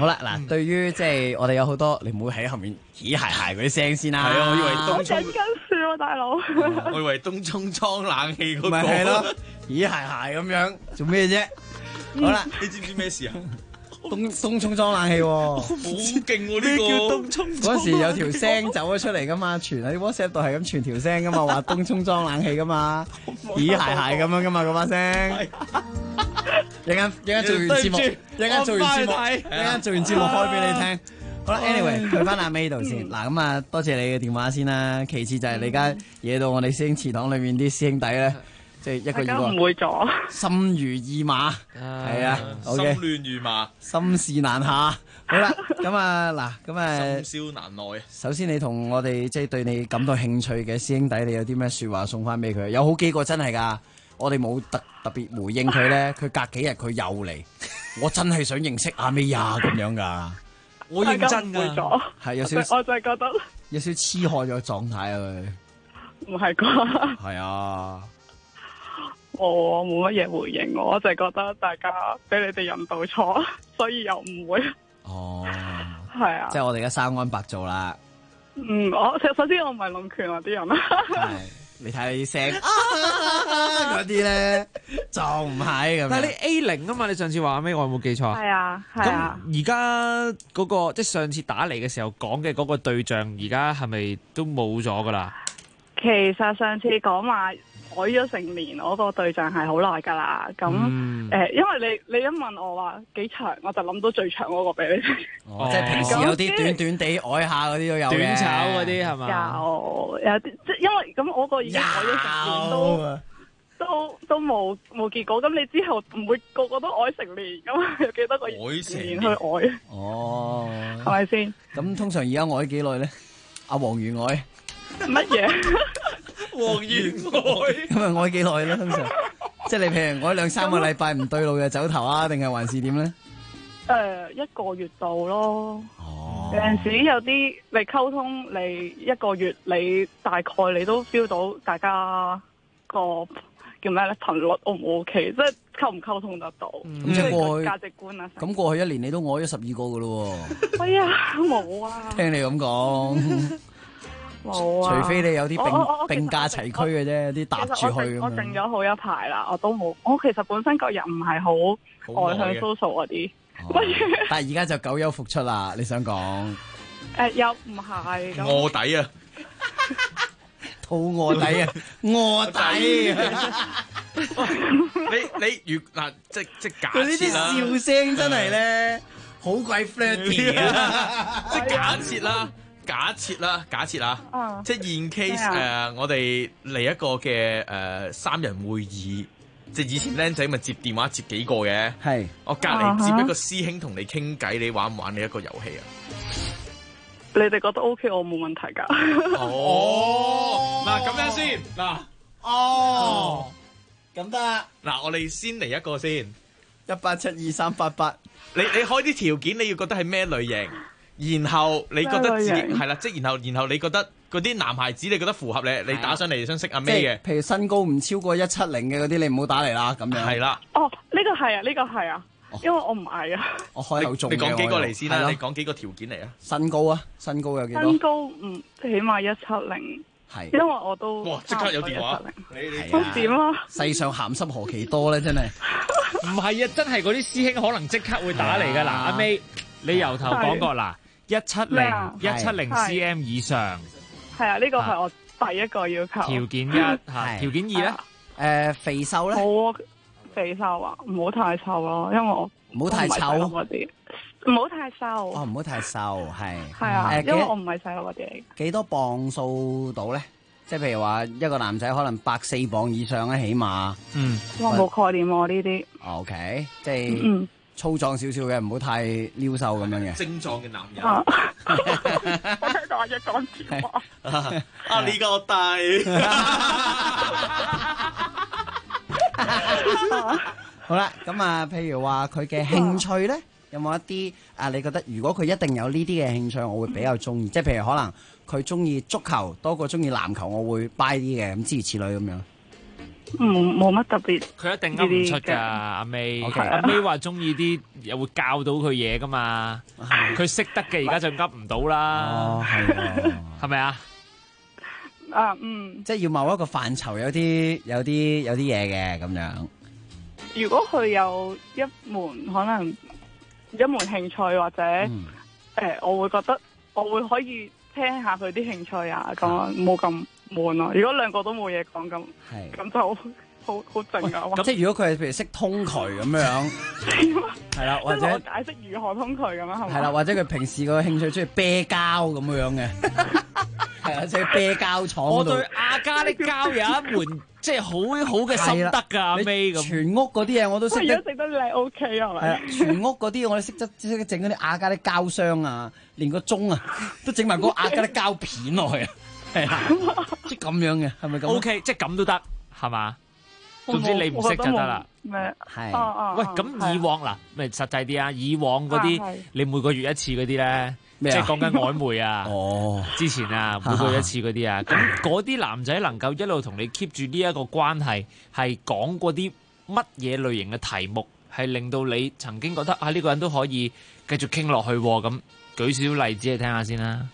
好啦，嗱，對於即係我哋有好多，你唔好喺後面咦鞋鞋嗰啲聲先啦。 係啊，我以為東緊樹啊，大佬。 我以為東涌裝冷氣嗰個。 咪係咯，咦鞋鞋咁樣做咩啫？好啦， 你知唔知咩事啊？ 東涌裝冷氣喎， 好勁喎呢個！叫東涌嗰時有條聲走咗出嚟噶嘛，傳喺 WhatsApp 度係咁傳條聲噶嘛，話東涌裝冷氣噶嘛，咦鞋鞋咁樣噶嘛嗰把聲。一陣做完節目，一陣做完節目開俾你聽。好啦 ，anyway， 去翻阿 May 度先。嗱咁啊，多謝你嘅電話先啦。其次就係你而家惹到我哋師兄祠堂裏面啲師兄弟咧。即係一個大家誤會咗， 心如意馬，係啊， 心亂如麻， 心事難下。好啦，咁啊嗱，咁啊， 深宵難耐。 首先你同我哋即係對你感到興趣嘅師兄弟，你有啲咩説話送翻俾佢？有好幾個真係㗎，我哋冇特別回應佢咧，佢隔幾日佢又嚟，我真係想認識阿 May 呀咁樣㗎。 我認真㗎， 係有少少， 我就係覺得有少痴漢咗狀態啊佢。 唔係啩？ 係啊。 我冇乜嘢回應，我就係覺得大家俾你哋引導錯，所以又唔會。 哦， 係啊， 即係我哋而家生安白做啦。 我首先我唔係龍拳嗰啲人啦。 係，你睇你聲嗰啲咧就唔係咁。 但係你 A0啊嘛，你上次話咩？我有冇記錯？ 係啊，係啊。 咁而家嗰個即係上次打嚟嘅時候講嘅嗰個對象，而家係咪都冇咗噶啦？ 其實上次講話改咗成年，我個對象係好耐㗎啦。咁因為你一問我話幾長，我就諗到最長嗰個俾你。 即係平時有啲短短地愛下嗰啲都有嘅。 短炒嗰啲係嘛？ 有啲即係因為咁，我個已經改咗成年都冇結果。咁你之後唔會個個都愛成年咁，有幾多個年去愛？ 哦， 係咪先？ 咁通常而家愛幾耐咧？阿黃如愛乜嘢？ 黃如愛咁啊愛幾耐咧？通常即係你譬如愛2-3個禮拜唔對路就走頭啊，定係還是點咧 ？1個月到咯。有陣時有啲你溝通，你1個月你大概你都 feel 到大家個叫咩咧頻率 O 唔 OK， 即係溝唔溝通得到。 咁即係過去價值觀啊。 咁過去1年你都愛咗12個噶咯喎。 哎呀，冇啊。 聽你咁講。 冇啊！ 除非你有啲並駕齊驅嘅啫，有啲搭住去咁樣。 我靜咗好一排啦，我都冇。我其實本身個人唔係好外向 social 嗰啲， 但係而家就久休復出啦。你想講？ 又唔係咁。 臥底啊！ 肚臥底啊！臥底！ 你如嗱即假佢呢啲笑聲真係咧，好鬼 flirty 啊！ 即假設啦。假設啦，即係 in case 我哋嚟一個嘅3人會議，即係以前僆仔咪接電話接幾個嘅， 係我隔離接一個師兄同你傾偈，你玩唔玩呢一個遊戲啊？ 你哋覺得 OK， 我冇問題㗎。 嗱咁樣先， 咁得。 嗱我哋先嚟一個先 ，1872388。 你開啲條件，你要覺得係咩類型？然後你覺得自己係啦，即係然後你覺得嗰啲男孩子你覺得符合你打上嚟想識阿 May 嘅， 譬如身高唔超過170嘅嗰啲，你唔好打嚟啦，咁樣。 係啦。 呢個係啊，因為我唔矮啊。 我開口中嘅。 你講幾個嚟先啦，你講幾個條件嚟啊？ 身高有幾多？ 身高起碼170。係。因為我都哇！即刻有電話。 你點啊？ 世上鹹濕何其多咧，真係。 唔係啊，真係嗰啲師兄可能即刻會打嚟㗎嗱，阿 May，你由頭講過嗱。170 cm 以上， 係啊，呢個係我第一個要求。 條件1嚇，條件2咧， 肥瘦咧？ 冇肥瘦啊，唔好太瘦咯，因為我唔好太臭嗰啲，唔好太瘦。 哦，唔好太瘦，係。 係啊，因為我唔係細路嗰啲。 幾多磅數到咧？即係譬如話一個男仔可能104磅以上咧，起碼。 我冇概念喎呢啲。 OK，即係。粗壯少少嘅，唔好太撩瘦咁樣嘅。 精壯嘅男人。 我聽到阿一講電話。 啊，呢個大。 好啦，咁啊，譬如話佢嘅興趣咧，有冇一啲你覺得如果佢一定有呢啲嘅興趣，我會比較中意。即係譬如可能佢中意足球多過中意籃球，我會 buy 啲嘅，咁諸如此類咁樣。 冇乜特別。 佢一定噏唔出㗎，阿 May。阿 May 話中意啲又會教到佢嘢㗎嘛，佢識得嘅而家就噏唔到啦。 哦，係咪啊？ 即係要某一個範疇有啲嘢嘅咁樣。 如果佢有一門興趣或者我會覺得我會可以聽下佢啲興趣啊，咁冇咁悶咯。如果兩個都冇嘢講咁就好靜啊。 咁即係如果佢係譬如識通渠咁樣，係啦，或者我解釋如何通渠咁樣係咪？ 係啦，或者佢平時個興趣中意啤膠咁樣嘅，係啊，即係啤膠廠嗰度。 我對阿加力膠有一門即係好嘅心得㗎，阿 May 咁。 全屋嗰啲嘢我都識得。 如果食得靚 OK 係咪？ 係啊，全屋嗰啲我哋識得整嗰啲阿加力膠箱啊，連個鐘啊都整埋嗰個阿加力膠片落去啊，係啊，即係咁樣嘅，係咪咁 ？OK，即係咁都得，係嘛？總之你唔識就得啦。 咩？ 係。 喂，咁以往嗱，咪實際啲啊？以往嗰啲你每個月一次嗰啲咧，即係講緊曖昧啊。 哦。 之前啊，每個月一次嗰啲啊，咁嗰啲男仔能夠一路同你 keep 住呢一個關係，係講過啲乜嘢類型嘅題目，係令到你曾經覺得啊呢個人都可以繼續傾落去喎。咁舉少例子嚟聽下先啦。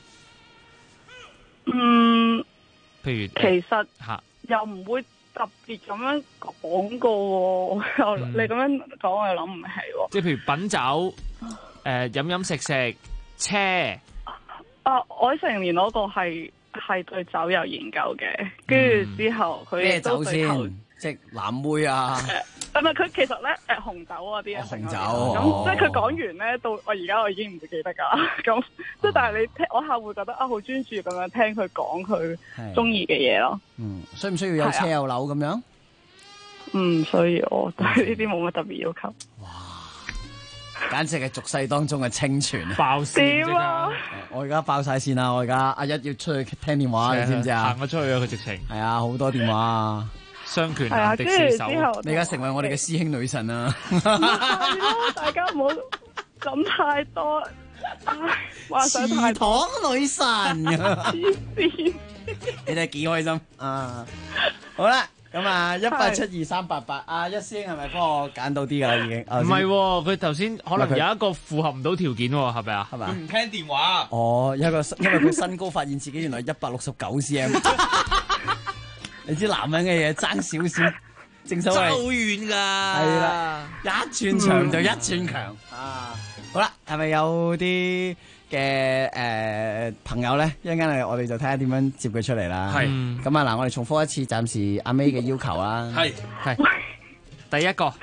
譬如其實又唔會特別咁樣講過喎，你咁樣講我又諗唔起喎。 即係譬如品酒，飲食車。 我成年嗰個係對酒有研究嘅，跟住之後佢咩酒先？即係藍妹啊？ 唔係佢其實咧紅酒嗰啲紅酒咁，即係佢講完咧到我而家我已經唔會記得㗎啦。咁即係但係你聽我客會覺得好專注咁樣聽佢講佢中意嘅嘢咯。 需唔需要有車有樓咁樣？ 唔需要，我對呢啲冇乜特別要求。 哇！簡直係俗世當中嘅清泉爆線啊！ 我而家爆晒線啦！我而家阿一要出去聽電話，你知唔知啊？ 行咗出去啊！佢直情係啊，好多電話啊！ 雙拳難敵四手， 你而家成為我哋嘅師兄女神啊！ 大家唔好諗太多，話想太堂女神啊！ 黐線， 你哋幾開心啊！好啦，咁啊1872388，阿一師兄係咪幫我揀到啲㗎啦？已經唔係，佢頭先可能有一個符合唔到條件喎，係咪啊？ 係咪？ 佢唔聽電話。 哦，因為佢身高發現自己原來169 cm。你知男人嘅嘢爭少少，正所謂爭好遠㗎。 係啦，一寸長就一寸強啊！好啦，係咪有啲嘅朋友咧？一陣間我哋就睇下點樣接佢出嚟啦。 係咁啊嗱，我哋重複一次，暫時阿 May 嘅要求啦。 係第一個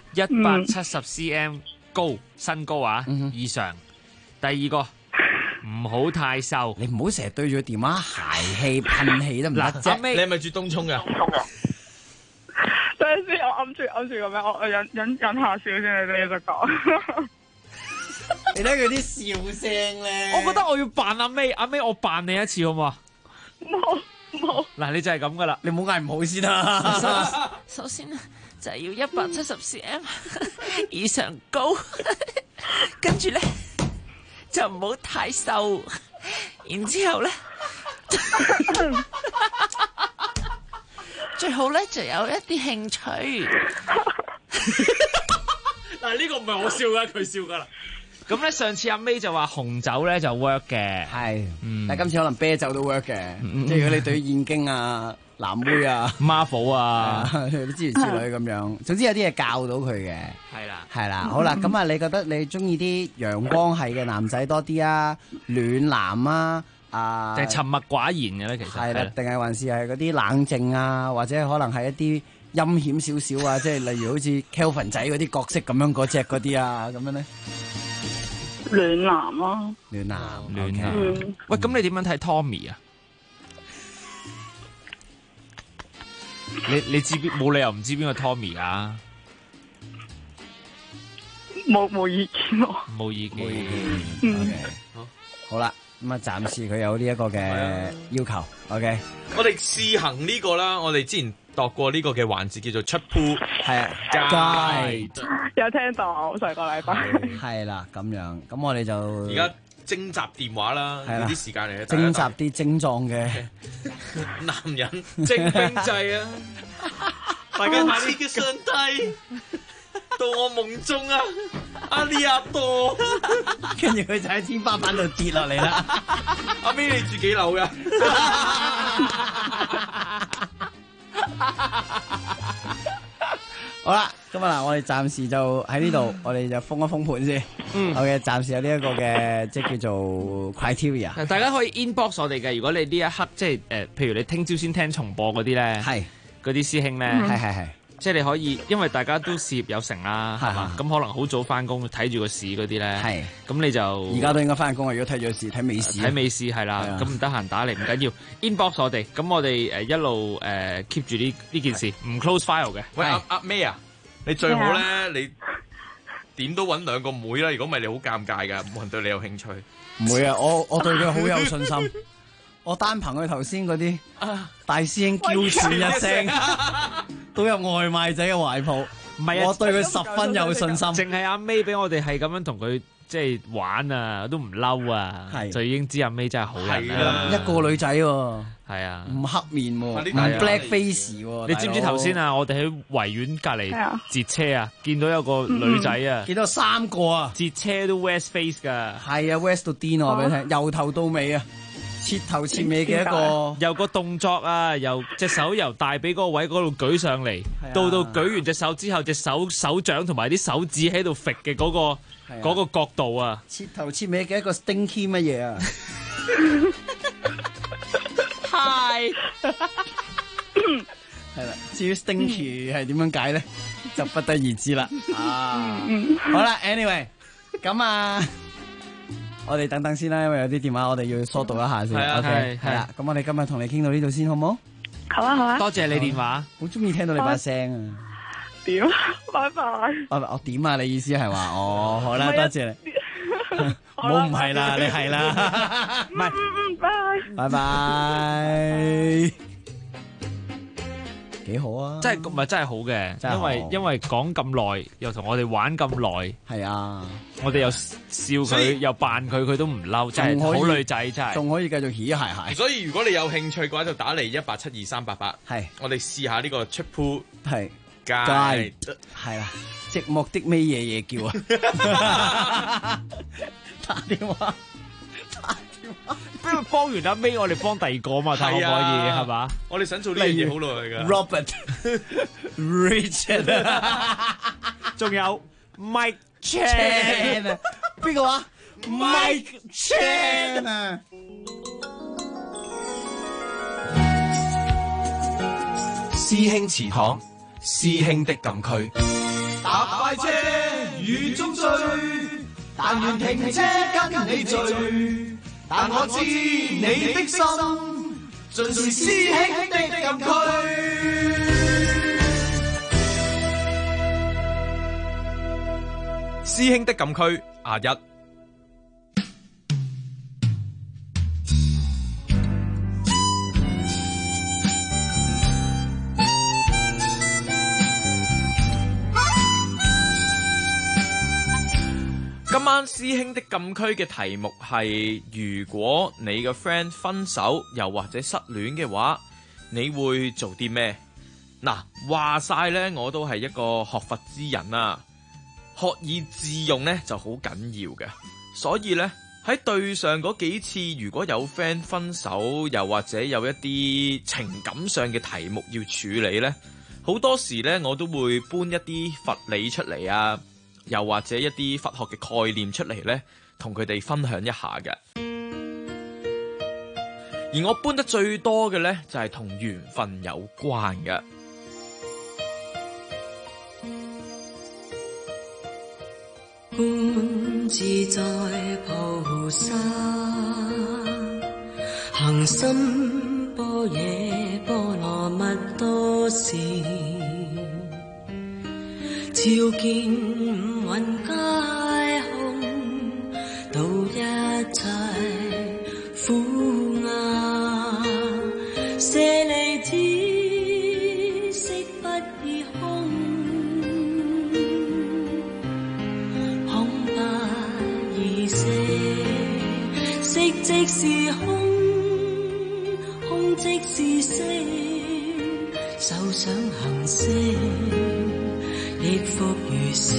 170 cm 高身高啊，以上。第二個唔好太瘦， 你唔好成日對住個電話諧氣噴氣得唔得啫？ 你係咪住東涌㗎？ 等陣先，我揞住咁樣，我忍下笑先，你哋就講。 你睇佢啲笑聲咧， 我覺得我要扮阿 May，阿 May 我扮你一次好唔好啊？ 冇。 嗱，你就係咁噶啦， 你唔好嗌唔好先啦。 首先就係要170 cm 以上高，跟住咧。就唔好太瘦，然之後咧，最好咧就有一啲興趣。 嗱，呢個唔係我笑噶，佢笑噶啦。咁咧，上次阿 May 就話紅酒咧就 work 嘅， 係，但係今次可能啤酒都 work 嘅。即係如果你對於燕京啊、藍妹啊、 Marvel 啊諸如此類咁樣，總之有啲嘢教到佢嘅。係啦，好啦，咁啊，你覺得你中意啲陽光系嘅男仔多啲啊，暖男啊， 定係沉默寡言嘅咧？其實係啦，定係還是係嗰啲冷靜啊，或者可能係一啲陰險少少啊，即係例如好似 Kelvin 仔嗰啲角色咁樣嗰隻嗰啲啊，咁樣咧？ 暖男咯， 暖男。 喂，咁你點樣睇 Tommy 啊？你知冇理由唔知邊個 Tommy 噶？ 冇意見喎。 冇意見。 OK，好啦，咁啊，暫時佢有呢一個嘅要求。OK， 我哋試行呢個啦，我哋之前度過呢個嘅環節叫做出 pool， 係啊 ，guide 有聽到上個禮拜。 係啦，咁樣，咁我哋就而家徵集電話啦，要啲時間嚟嘅。 徵集啲精壯嘅男人徵兵制啊！ 大家下次嘅上帝到我夢中啊，阿利亞多， 跟住佢就喺天花板度跌落嚟啦。 阿 May 你住幾樓㗎？ 好啦，今日嗱，我哋暫時就喺呢度，我哋就封一封盤先。OK，暫時有呢一個嘅即係叫做 criteria。 大家可以 inbox 我哋嘅，如果你呢一刻即係譬如你聽朝先聽重播嗰啲咧，係嗰啲師兄咧，係。即係你可以，因為大家都事業有成啦，係嘛？咁可能好早翻工，睇住個市嗰啲咧，係咁你就而家都應該翻工啊！如果睇住個市，睇美市， 睇美市係啦。咁唔得閒打嚟唔緊要 ，inbox 我哋，咁我哋一路keep 住呢件事，唔 close file 嘅。 喂，阿 May 啊，你最好咧，你點都揾兩個妹啦，如果唔係你好尷尬㗎，冇人對你有興趣。 唔會啊，我對佢好有信心。我單憑佢頭先嗰啲大師兄嬌喘一聲，都有外賣仔嘅懷抱。唔係啊，我對佢十分有信心。 淨係阿 May 俾我哋係咁樣同佢即係玩啊，都唔嬲啊，就已經知阿 May 真係好人啦。 一個女仔喎， 係啊， 唔黑面喎，唔 black face 喎。 你知唔知頭先啊？我哋喺維園隔離截車啊，見到有個女仔啊， 見到3個啊， 截車都 West face 㗎。 係啊 ，West 到癲我話俾你聽，由頭到尾啊。切頭切尾嘅一個， 由個動作啊，由隻手由大髀嗰個位嗰度舉上嚟，到舉完隻手之後，隻手掌同埋啲手指喺度揈嘅嗰個角度啊， 切頭切尾嘅一個 stinky 乜嘢啊 ？Hi， 係啦，至於 stinky 係點樣解咧，就不得而知啦。好啦 ，anyway， 咁啊。我哋等等先啦，因為有啲電話我哋要疏導一下先。OK， 係啦。咁我哋今日同你傾到呢度先，好唔好？ 好啊，好啊。 多謝你電話， 好中意聽到你把聲啊。 點？拜拜。 我點啊？你意思係話好啦，多謝你。冇唔係啦，你係啦。唔係。拜拜。幾好啊！ 真係唔係真係好嘅，因為講咁耐，又同我哋玩咁耐， 係啊， 我哋又笑佢，又扮佢，佢都唔嬲，真係好女仔，真係仲可以繼續嘻鞋。 所以如果你有興趣嘅話，就打嚟1872388，係我哋試下呢個 Triple 係街， 係啦，寂寞的咩嘢叫啊？打電話。 不如幫完阿 May， 我哋幫第二個嘛，睇可唔可以係嘛？ 我哋想做呢樣嘢好耐㗎。Robert、Richard， 仲有 Mike Chan， 邊個話 Mike Chan 啊？ 師兄祠堂，師兄的禁區，搭快車雨中追，但願停車跟你醉。但我知你的心盡是師兄的禁區。 師兄的禁區1。今晚師兄的禁區嘅題目係：如果你個 friend 分手又或者失戀嘅話，你會做啲咩？嗱，話晒呢，我都係一個學佛之人啊，學以致用呢就好緊要嘅。所以呢，喺對上嗰幾次，如果有 friend 分手又或者有一啲情感上嘅題目要處理呢，好多時呢，我都會搬一啲佛理出嚟啊。又或者一啲佛學嘅概念出嚟呢，同佢哋分享一下嘅。而我搬得最多嘅呢，就係同緣分有關嘅。 觀自在菩薩，行深般若波羅蜜多時，照見五蘊皆空，度一切苦厄。舍利子，色不異空，空不異色，色即是空，空即是色。 手想行色，亦復如是。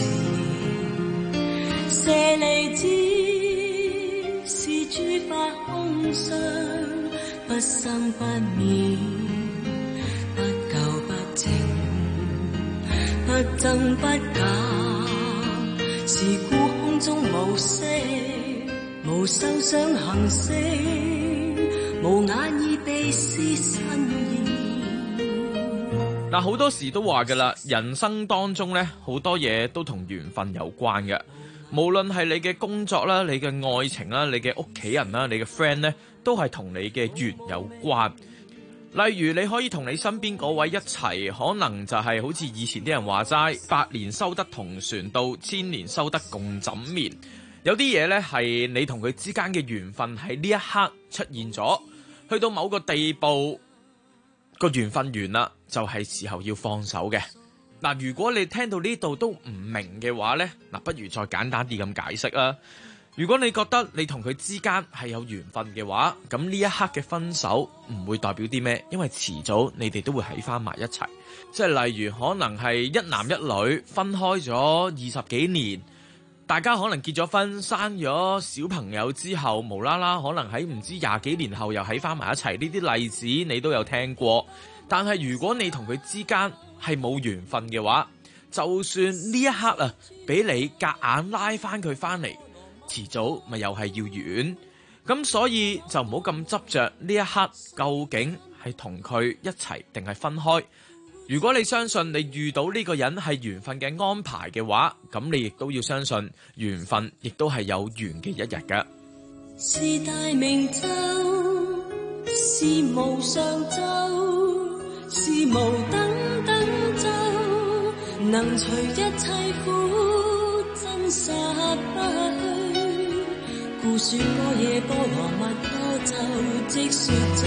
舍利子是諸法空相，不生不滅，不垢不淨，不增不減，是故空中無色，無手想行識，無眼耳鼻舌身意。 嗱，好多時都話噶啦，人生當中咧，好多嘢都同緣分有關嘅。無論係你嘅工作啦、你嘅愛情啦、你嘅屋企人啦、你嘅 friend 咧，都係同你嘅緣有關。例如你可以同你身邊嗰位一齊，可能就係好似以前啲人話齋，百年修得同船渡，千年修得共枕眠。有啲嘢呢係你同佢之間嘅緣分喺呢一刻出現咗，去到某個地步個緣分完啦，就係時候要放手嘅。嗱，如果你聽到呢度都唔明嘅話呢，嗱，不如再簡單啲咁解釋啦。如果你覺得你同佢之間係有緣分嘅話，咁呢一刻嘅分手唔會代表啲咩，因為遲早你哋都會喺翻埋一齊。即係例如可能係一男一女分開咗20幾年，大家可能結咗婚生咗小朋友之後，無啦啦可能喺唔知20幾年後又喺翻埋一齊，呢啲例子你都有聽過。但係如果你同佢之間係冇緣分嘅話，就算呢一刻啊俾你夾硬拉翻佢翻嚟，遲早咪又係要完。咁所以就唔好咁執着呢一刻究竟係同佢一齊定係分開。如果你相信你遇到呢個人係緣分嘅安排嘅話，咁你亦都要相信緣分亦都係有完嘅一日㗎。 是大明咒，是無上咒，是無等等咒，能除一切苦，真實不虛。故說般若波羅蜜多咒，即說咒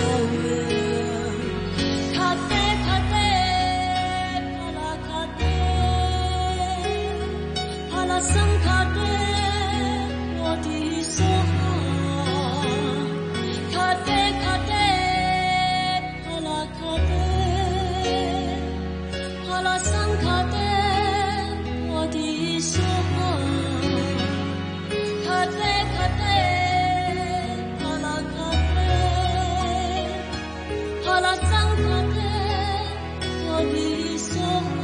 卡爹卡爹，帕拉卡爹，帕拉森卡爹，我的所卡爹卡爹，帕拉卡爹，帕拉森卡爹，我的所卡爹卡爹。帕拉桑卡爹，我的所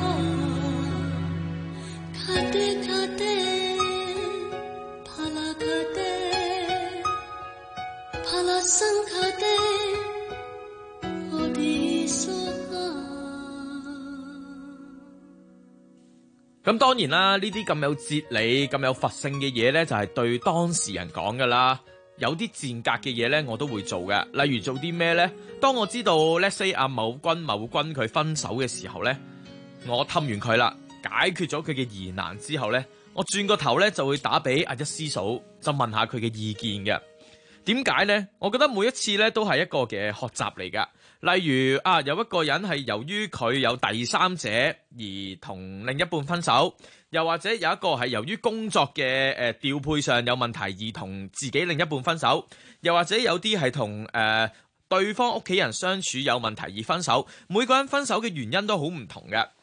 卡爹卡爹，帕拉卡爹，帕拉桑卡爹，我的所。 咁當然啦，呢啲咁有哲理、咁有佛性嘅嘢呢，就係對當事人講噶啦。有啲賤格嘅嘢呢，我都會做嘅。例如做啲咩呢？當我知道 let's say 阿某君佢分手嘅時候呢，我氹完佢啦，解決咗佢嘅疑難之後呢，我轉個頭呢就會打俾阿一師嫂，就問下佢嘅意見嘅。點解呢？我覺得每一次呢都係一個嘅學習嚟噶。例如有一個人係由於佢有第三者而同另一半分手，又或者有一個係由於工作嘅調配上有問題而同自己另一半分手，又或者有啲係同對方屋企人相處有問題而分手。每個人分手嘅原因都好唔同嘅。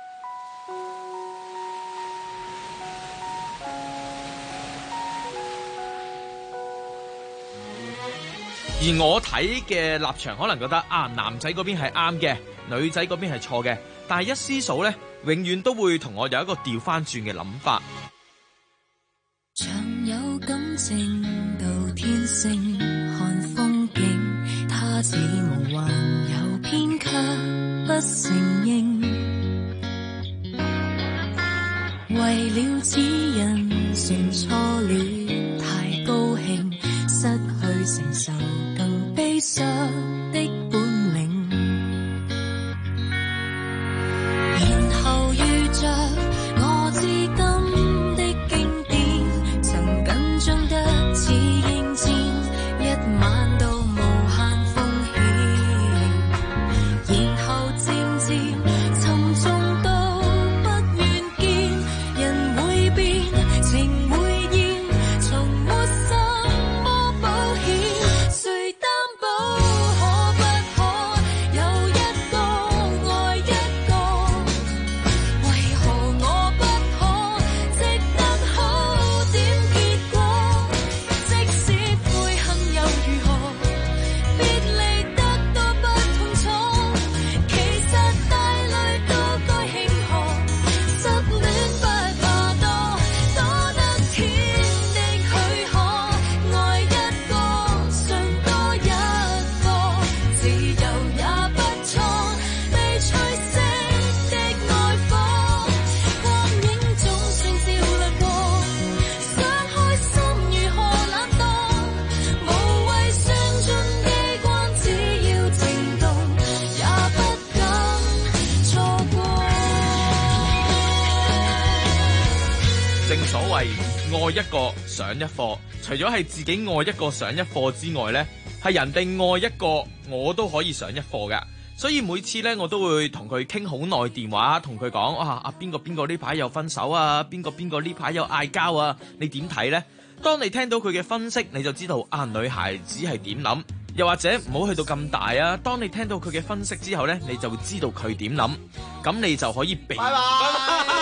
而我睇嘅立場可能覺得男仔嗰邊係啱嘅，女仔嗰邊係錯嘅，但係一師嫂呢，永遠都會同我有一個調翻轉嘅諗法。 常有感情到天星看風景，他似夢幻有偏卻不承認，為了此人算錯了，太高興失去承受更悲傷的本領，然後遇着我至今的經典，曾緊張得似應戰，一晚到無限風險，然後漸漸沉重到不願見，人會變，情會厭，從沒什麼保險。 正所謂愛一個上一課，除咗係自己愛一個上一課之外呢，係人哋愛一個我都可以上一課噶。所以每次呢，我都會同佢傾好耐電話，同佢講啊邊個呢排又分手啊，邊個呢排又嗌交啊，你點睇呢？當你聽到佢嘅分析，你就知道女孩子係點諗。又或者唔好去到咁大啊，當你聽到佢嘅分析之後呢，你就會知道佢點諗，咁你就可以避。拜拜。